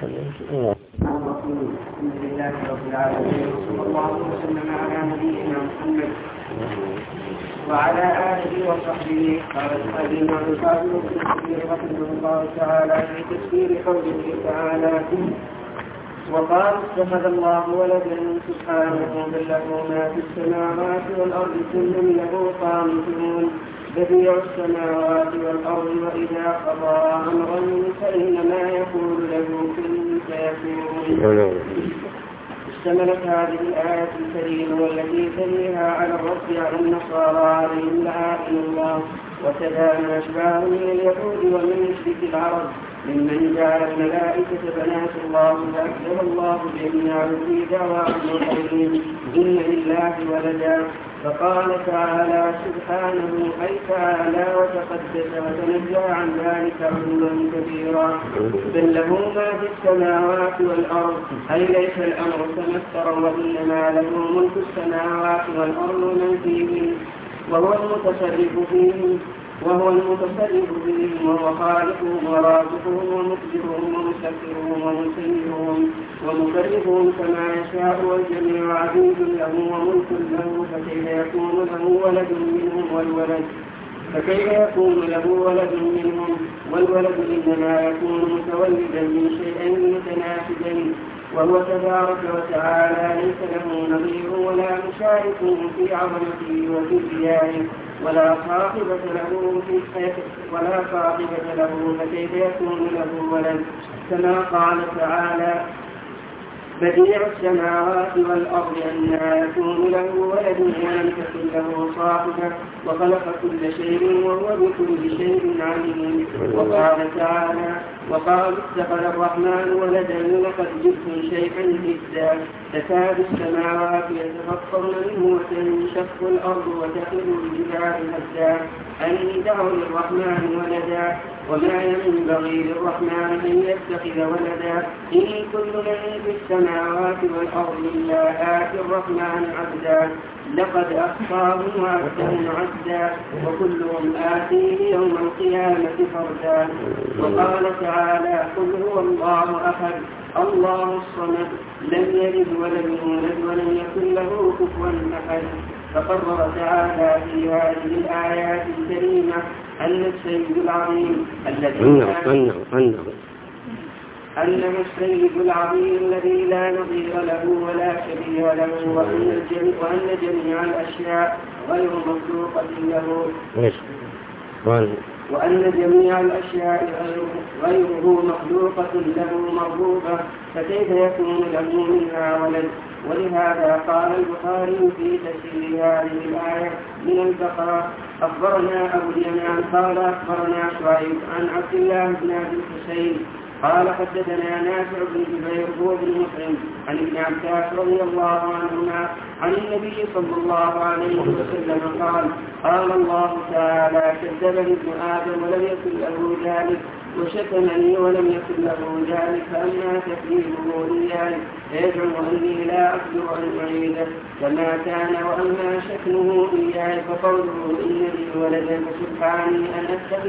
رب العالمين صلى الله وسلم على نبينا محمد وعلى آله وصحبه. قال الإمام الحافظ ابن كثير رحمه الله تعالى في تفسير قوله تعالى وقال اتخذ الله ولدا سبحانه بل له ما في السماوات والأرض كل له قانتون بديع السماوات والأرض وإذا قضى أمرا فإنما يقول له كن فيكون. اشتملت هذه الآية الكريمة والتي تليها على الرد على النصارى عليهم لعائن الله وكذا ما أشباه من اليهود ومن مشرك العرب ممن جعل الملائكة بنات الله فأكذب الله جميعا في دعواهم وقولهم إن لله ولدا. فقال تعالى سبحانه أي تعالى وتقدس وتنزه عن ذلك علوا كبيرا بل له ما في السماوات والأرض أي ليس الأمر كما افترى وإنما له ملك السماوات والأرض من فيهن وهو المتصرف فيهن وهو المتصرف بهم وهو خالقهم ورازقهم ومقدرهم ومسخرهم ومسيرهم ومفرقهم كما يشاء، والجميع عبيد له وملك له، فكيف يكون له ولد منهم والولد إنما يكون متولدا من شيئين متناسبين، وهو تبارك وتعالى ليس له نظير ولا مشارك في عظمته وكبريائه ولا صاحبة له فكيف يكون له ولد، كما قال تعالى: بديع السماوات والأرض أنى يكون له ولد ولم تكن له صاحبة وخلق كل شيء وهو بكل شيء عليم. وقال تعالى: وقالوا اتخذ الرحمن ولدا لقد جئتم شيئا إدا، تكاد السماوات يتفطرن منه وتنشق الأرض وتخر الجبال هدا أن دعوا للرحمن ولدا وما ينبغي للرحمن أن يتخذ ولدا إن كل من في السماوات والأرض إلا آتي الرحمن عبدا لقد أحصاهم وعدهم عدا وكلهم آتيه يوم القيامة فردا. وقال تعالى: قل هو الله أحد الله الصمد لم يلد ولم يولد ولم يكن له كفوا أحد. فقرر تعالى في هذه الآيات الكريمة أن السيد العظيم الذي لا نظير له ولا شبيه له، وأن جميع الأشياء غير مخلوقة له، وأن جميع الأشياء غيره مخلوقة له مرغوبة، فكيف يكون له منها ولد؟ ولهذا قال البخاري في تفسير هذه الآية من البقرة: أخبرنا أبو اليمان قال أخبرنا شعيب عن عبد الله بن أبي الحسين قال حدثنا نافع بن جبير هو بن مطعم عن ابن عباس رضي الله عنهما عن النبي صلى الله عليه وسلم قال الله تعالى: كذبني ابن آدم ولم يكن له ذلك وشتمني ولم يكن له ذلك، فأما تكذيبه إياي فيزعم أني لا أقدر أن أعيده كما كان، وأما شتمه إياي فقوله إن لي ولدا فسبحاني أن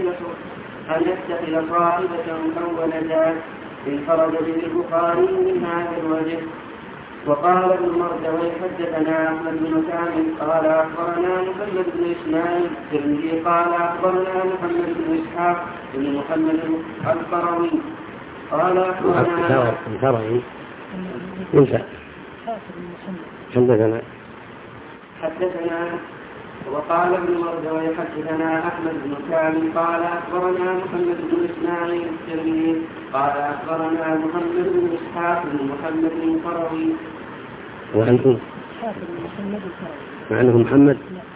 أتخذ صاحبة أو ولدا. انفرد به البخاري من هذا الوجه. وقال ابن مردوي حدثنا أحمد بن كامل قال أخبرنا محمد بن إسماعيل الترمذي قال أخبرنا محمد بن إسحاق بن محمد القروي قال أخبرنا حدثنا. وقال ابن مردوي حدثنا أحمد بن كامل قال أخبرنا محمد بن إسماعيل الترمذي قال أخبرنا محمد بن إسحاق بن محمد القروي. وعنده محمد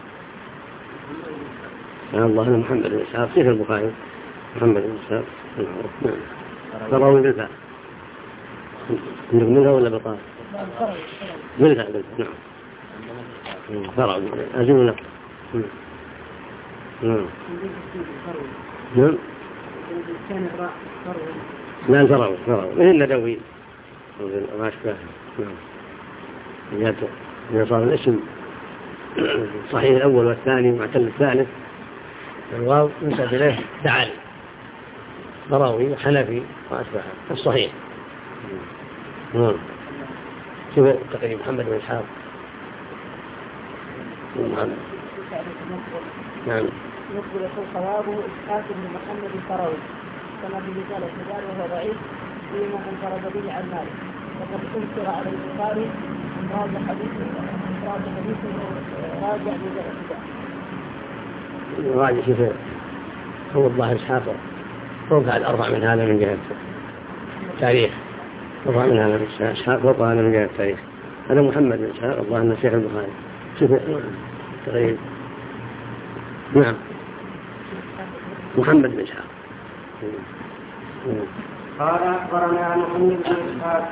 الله أنا محمد بن إسحاق كيف البخاري محمد بن إسحاق قروي بالفعل عندك منها ولا بطال؟ بالفعل نعم قروي أزول لك نعم لا القروي إلا دوي راشفة نعم إذا صار الاسم صحيح الأول والثاني ومعتل الثالث الواو نسب إليه تعالي قروي حنفي وأشباهه الصحيح. شوف تقريب محمد بن إسحاق نعم يقبل يقول صوابه إسحاق بن محمد القروي كما في رسالة الشجار وهو ضعيف فيما انفرد به عن مالك، وقد انكر على البخاري ان راجع حديثه راجع راجع شوف هو الظاهر إسحاق فوق على الأربع من هذا من جهة تاريخ أربع من هذا إسحاق فوق هذا من جهة تاريخ. هذا محمد بن إسحاق الله أنه شيخ البخاري شوف تغيير نعم محمد بن إسحاق قال أخبرنا محمد بن إسحاق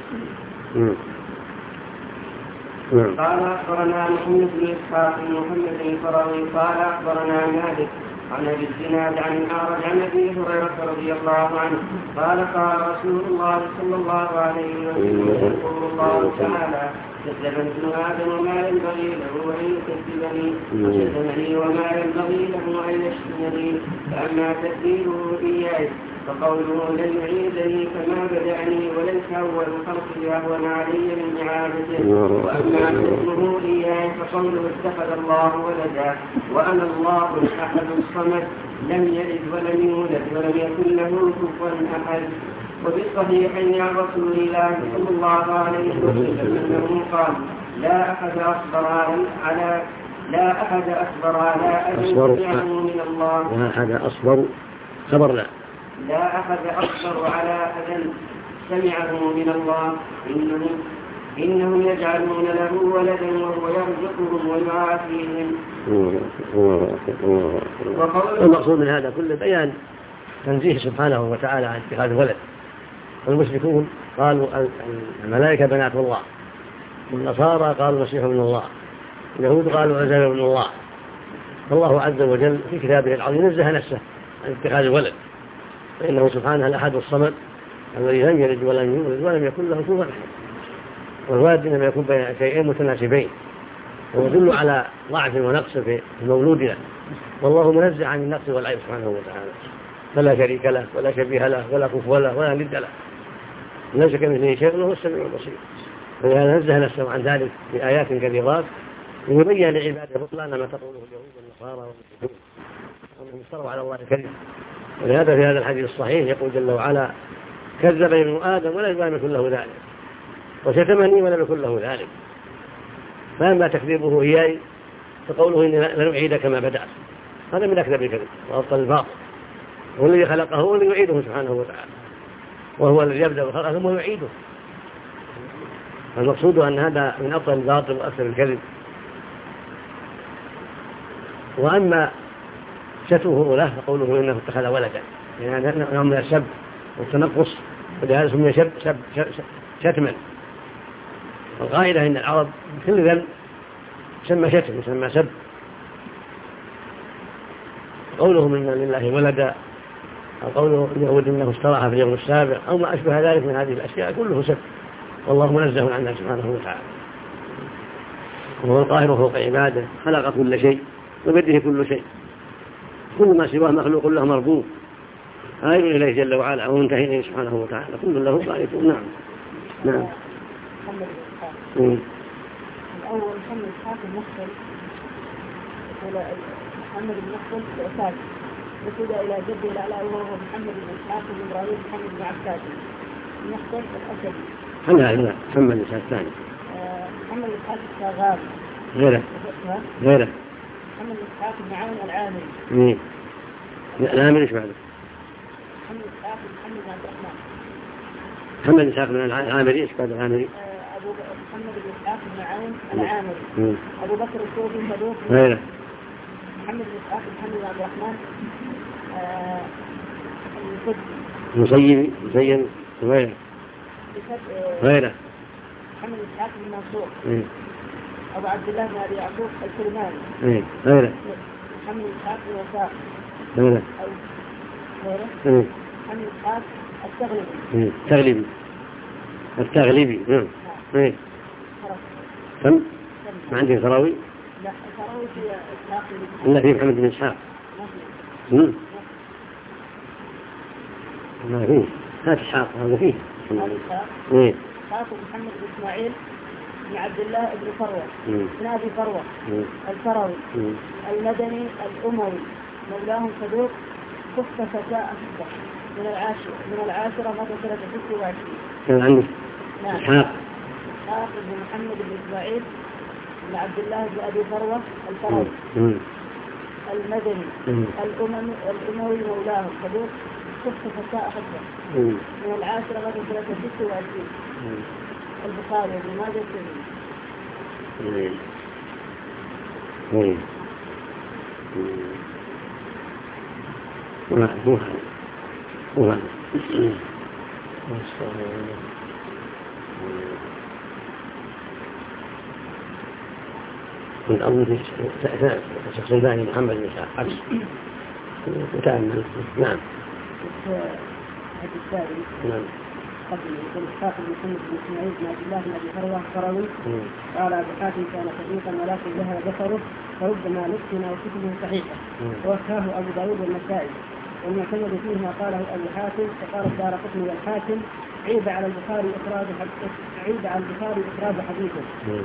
قال أخبرنا محمد بن إسحاق بن محمد القروي قال أخبرنا مالك عن أبي الزناد عن الأعرج عن أبي هريرة رضي الله عنه قال قال رسول الله صلى الله عليه وسلم يقول الله تعالى: كذب ابن آدم وما ينبغي له أن يكذبني وشتمني وما ينبغي له أن يشتمني. فأما تكذيبه إياي فقوله لن يعيدني كما بدأني وليس أول خلقي أهون علي من إعادته. وأما حكمه إياي فقوله اتخذ الله ولدا وأنا الله الأحد الصمد لم يلد ولم يولد ولم يكن له كفوا أحد. وبالصحيحين عن رسول الله صلى الله عليه وسلم أنه قال لا أحد أصبر على أذى سمعه من الله. لا أحد أصبر خبر لا أحد أصبر على أذى سمعه من الله إنهم يجعلون له ولدا وهو يرزقهم ويعافيهم. المقصود من هذا كله بيان تنزيه سبحانه وتعالى عن اتخاذ ولد. المشركون قالوا الملائكة بنات الله، والنصارى قالوا المسيح ابن الله، اليهود قالوا عزير ابن الله. فالله عز وجل في كتابه العظيم نزه نفسه عن اتخاذ ولد، فإنه سبحانه الأحد الصمد الذي لم يلد ولم يولد ولم يكن له كفوا أحد. والولد إنما يكون بين شيئين متناسبين، ويدل على ضعف ونقص في مولودنا، والله منزه عن النقص والعيب سبحانه وتعالى، فلا شريك له ولا شبيه له ولا كفوا له ولا ند له، ليس كمثله شيء وهو السميع البصير. ولهذا نزه نفسه عن ذلك في آيات كثيرات ليبين لعباده بطلان ما تقوله اليهود والنصارى والمشركون أنهم افتروا على الله الكذب. ولهذا في هذا الحديث الصحيح يقول جل وعلا كذب ابن آدم ولم يكن له ذلك وشتمني ولم يكن له ذلك. فأما تكذيبه إياي فقوله إني لن أعيد كما بدأت، هذا من أكذب الكذب وأبطل الباطل. هو الذي خلقه هو الذي يعيده سبحانه وتعالى، وهو الذي يبدأ الخلق ثم يعيده. المقصود أن هذا من أبطل الباطل وأكثر الكذب. وأما شتمه له فقوله إنه اتخذ ولدا، يعني نوع من السب والتنقص، ولهذا سمي شتما. والقاعدة إن العرب كل ذنب يسمى شتم يسمى سب. قوله من لله ولدا أو قوله اليهود إنه استراح في اليوم السابع أو ما أشبه ذلك من هذه الأشياء كله سب، والله منزه عنها سبحانه وتعالى. وهو القاهر فوق عباده، خلق كل شيء وبيده كل شيء، كل ما سواه مخلوق له مربوط آير إليه جل وعلا ومنتهي إليه سبحانه وتعالى، كل له قائتون. نعم نعم. الأول محمد إسحاق المخبل محمد بن مخبل الأساس نسب إلى جده العلاء وهو محمد بن إسحاق بن إبراهيم محمد بن عباس المخبل الأسدي. لا محمد إسحاق الثاني. محمد إسحاق الشاغاب غيره محمد إسحاق بن عون العامري. العامري إيش بعده؟ محمد إسحاق محمد بن عبد الرحمن. محمد إسحاق بن العامري إيش بعد العامري؟ أبو محمد بن إسحاق بن عون العامري. أبو بكر الصوفي صدوق. غيره محمد بن إسحاق محمد بن عبد الرحمن مسيب غيره محمد إسحاق بن منصور. أبو عبد الله بن أبي يعقوب الكرماني. غيره محمد إسحاق بن وفاء. غيره محمد إسحاق التغلبي. كم؟ ما عندي فراوي؟ لا فراوي في إسحاق. لا في محمد بن إسحاق. ما فيه هات إسحاق هذا فيه. إسحاق محمد بن إسماعيل بن عبد الله بن فروة بن أبي فروة الفروي المدني الأموي مولاهم صدوق كف فتاة من العاشرة مات سنة 26. كان عندك إسحاق بن محمد بن إسماعيل بن عبد الله بن أبي فروة الفروي المدني الأموي مولاهم صدوق كف فتاة من العاشرة مات سنة 26. البخاري وابن ماجه من أول شخص ثاني محمد بن إسحاق عكس وتأمل. نعم. نعم. قبل يقول إسحاق بن محمد بن إسماعيل بن عبد الله بن أبي فروة القروي قال أبو حاتم كان صديقا ولكن ذهب بصره فربما لقنا وكتبه صحيحة ووفاه أبو داود والنسائي والمعتمد فيه ما قاله أبو حاتم وقال الدارقطني والحاكم عيب على البخاري إخراج حديثه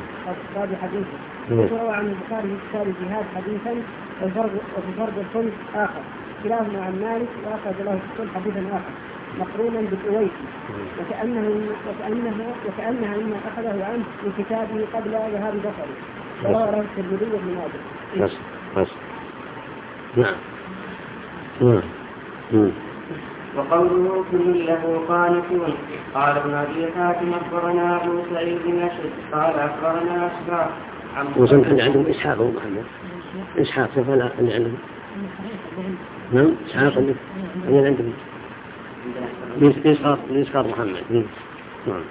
وروى عن البخاري في كتاب الجهاد حديثا وفي فرض الخمس آخر كلاهما عن مالك وأخرج له في كل حديثا آخر مقرونا بالأويسي وكأنها مما أخذه عنه من كتابه قبل ذهاب بصره وروى له الترمذي بن ماجه. نعم. وقوله كل له قانتون. قال ابن أبي حاتم أخبرنا أبو سعيد بن أشد قال أخبرنا أشباه وسمع اللي عندهم إسحاق ومحمد إسحاق فلا اللي عندهم نعم إسحاق اللي عندهم إسحاق محمد نعم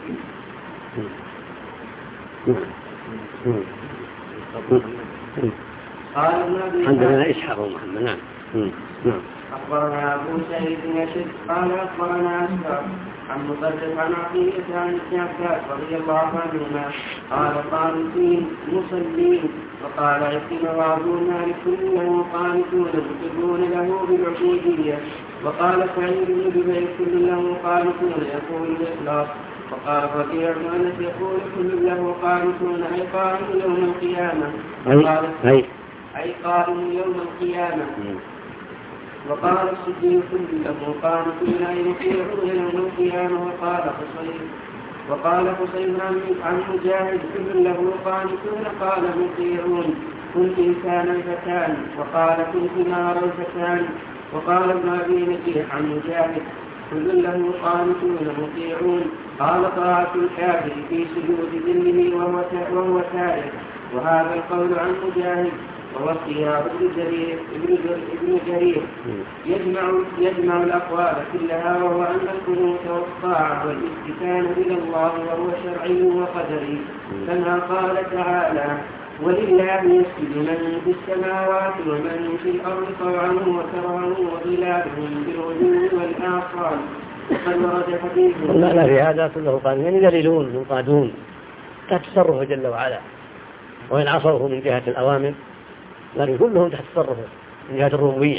عندنا إسحاق ومحمد نعم. أخبرنا أبو سعيد بن أشد قال أخبرنا أشباه عن مصدق عن عقيلة عن ابن عباس رضي الله عنهما قال قانتين مصلين وقال عكرمة وأبو مالك كلهم قانتون مقرون له بالعبودية وقال سعيد بن جبير كلهم قانتون يقول الإخلاص وقال ربيع بن أنس يقول كل له قانتون أي قائم يوم القيامة أي قائم يوم القيامة وقال الصديق له قانتون أي مطيعون يوم القيامة وقال حسين عن مجاهد كل له قانتون قال مطيعون كنت إنسانا فتان وقال كنت نارا فتان وقال ابن أبي نجيح عن مجاهد كل له قانتون مطيعون قال طاعة الكافر في سجود ذله وهو تائب وهذا القول عن مجاهد وهو اختيار ابن جرير يجمع الأقوال كلها وهو أن القنوت والطاعة والاستكان إلى الله وهو شرعي وقدري كما قال تعالى ولله يسجد من في السماوات ومن في الأرض طوعا وكرها وظلالهم بالغدو والآصال وقد ورد حديث لا في هذا كله قال يعني دليلون منقادون تحت تصرفه جل وعلا وإن عصوه من جهة الأوامر لكن كلهم تحت تصرفه من جهة الربوبية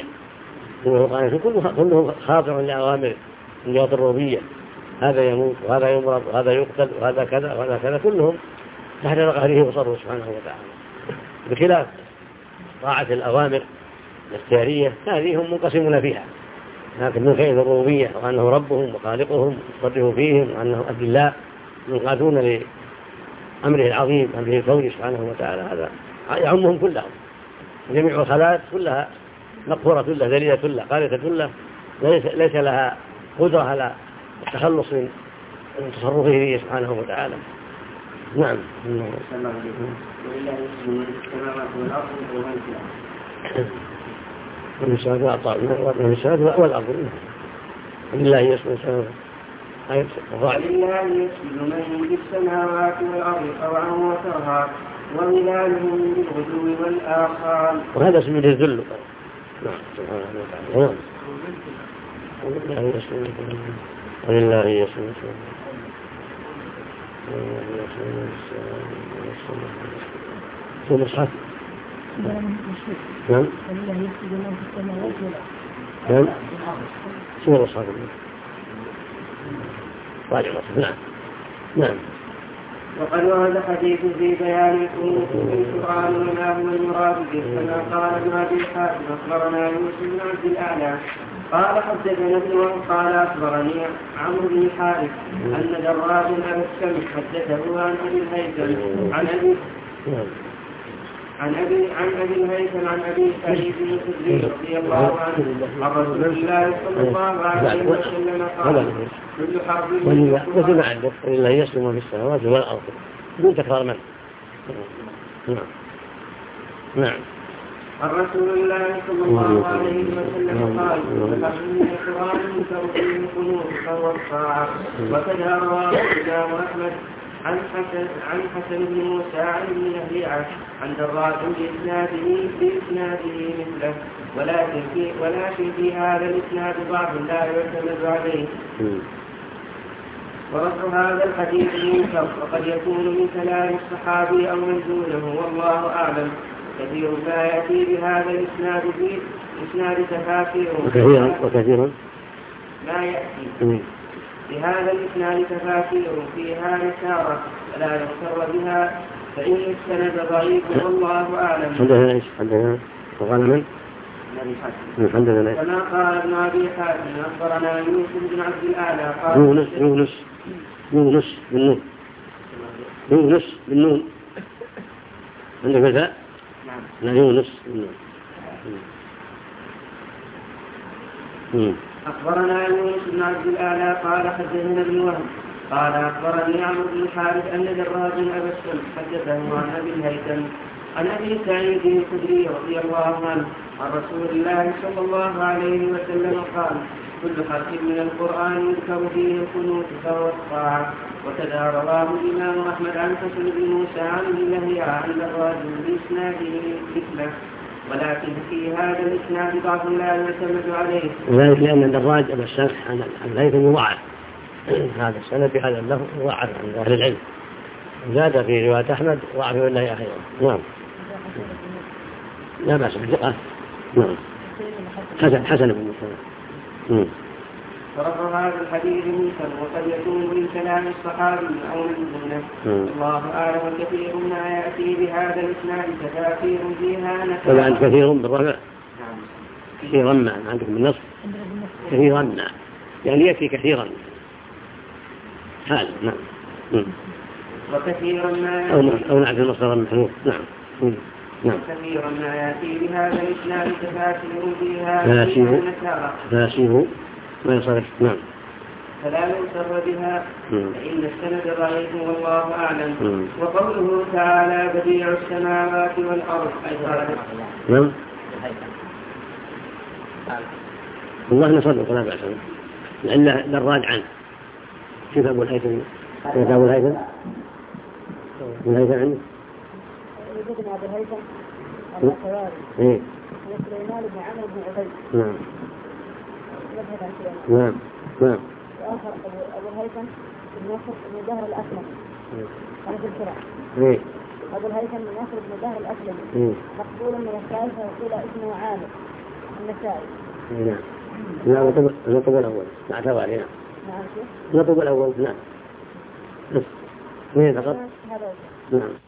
كلهم خاضع لأوامر من جهة الربوبية هذا يموت وهذا يمرض وهذا يقتل وهذا كذا وهذا كذا كلهم تحت قهره وصرفه سبحانه وتعالى بخلاف طاعة الأوامر الاختيارية هذه هم منقسمون فيها لكن من خير الربوبية وأنه ربهم وخالقهم يصرف فيهم وأنه أدلاء منقادون لأمره العظيم أمره الكوني سبحانه وتعالى هذا يعمهم كلهم جميع الخلائق كلها مقهورة كلها ذليلة كلها قارئة كلها ليس لها قدرة على التخلص من تصرفه فيه سبحانه وتعالى. نعم. من السماوات والأرض لله يسمى السماوات ولله يسجد من في السماوات والأرض طوعا وكرها وظلالهم بالغدو والآصال وهذا اسمه الذل. نعم سبحانه وتعالى. ولله يسمى ثم صحيح. نعم. نعم. سورة صحيح. نعم. نعم. وقد ورد حديث في بيان القنوت في القرآن وما هو المراد به كما قال ابن أبي حاتم أخبرنا يوسف بن عبد الأعلى قال حدثنا ابن وهب قال أخبرني عمرو بن الحارث أن دراج أبا السمح حدثه عن أبي الهيثم عن أبي الهيثم عن أبي سعيد الخدري رضي الله عنه عن رسول الله صلى الله عليه وسلم قال كل حرب وزن عندك ولله يسلم في السماوات والأرض بدون تكرار من. نعم. عن رسول الله صلى الله عليه وسلم قال فإن القرآن ينكر فيه القنوت فهو الطاعة وكذا رواه الإمام أحمد عن حسن بن موسى عن ابن لهيعة عن دراج بإسناده مثله ولكن في هذا الإسناد بعض لا يعتمد عليه. ورفع هذا الحديث منكر وقد يكون من كلام الصحابي أو منزوله والله أعلم. كثير ما يأتي بهذا الإسناد في إسناد تفاسير وكثير ما يأتي بهذا الإسناد تفاسير فيها نكارة فلا يغتر بها فإن السند ضعيف والله أعلم. حدثنا وقال من؟ كما قال ابن أبي حاتم أخبرنا يوسف بن عبد الأعلى قال يونس بالنون عندك فتاة؟ لا يونس بالنون. أخبرنا يونس بن عبد الأعلى قال حدثنا ابن وهب قال أخبرني عمرو بن الحارث أن دراج أبا السلم حدثه عن أبي الهيثم عن أبي سعيد الخدري رضي الله عنه عن رسول الله صلى الله عليه وسلم قال كل حرف من القرآن يذكر فيه القنوت فهو الطاعة. وكذا رواه الإمام أحمد عن حسن بن موسى عن الله عن دراج بإسناده مثله ولكن في هذا الإسناد ضعف لا يعتمد عليه. وذلك لأن دراج أبا السلم عن الهيثم مضاعف هذا السند بهذا له ضعف عند أهل العلم. زاد في رواية أحمد ضعف الله أخيرا. نعم لا بأس بالثقة. نعم حسن بن موسى. فرفع هذا الحديث منكر وقد يكون من كلام الصحابي أو من دونه الله أعلم. كثير ما يأتي بهذا الإسناد تفاسير فيها نكارة. ولا أنت كثير بالرفع كثيرا ما عندكم بالنصب كثيرا ما يعني يأتي كثيرا هذا. نعم وكثيرا ما أو نعرف المصدر المحذوف. نعم كثيرا ما يأتي بهذا الإسناد تفاسير فيها نكارة ما يصرف. نعم فلا يغتر بها فإن السند ضعيف والله أعلم. وقوله تعالى بديع السماوات والأرض نعم والله نصدق لا بأس لأن دراج عنه. كيف أبو الهيثم عنده يوجد أبو الهيثم الخواري وسليمان بن عمرو بن عبيد. نعم وآخر أبو الهيثم بن نصر بن دهر الأسلم أنا في الشرع. أبو الهيثم بن نصر بن دهر الأسلم مقبول من الثالثة وقيل اسمه عامر النسائي. نعم نطب الأول مع توالي. نعم نطب الأول. نعم فقط. نعم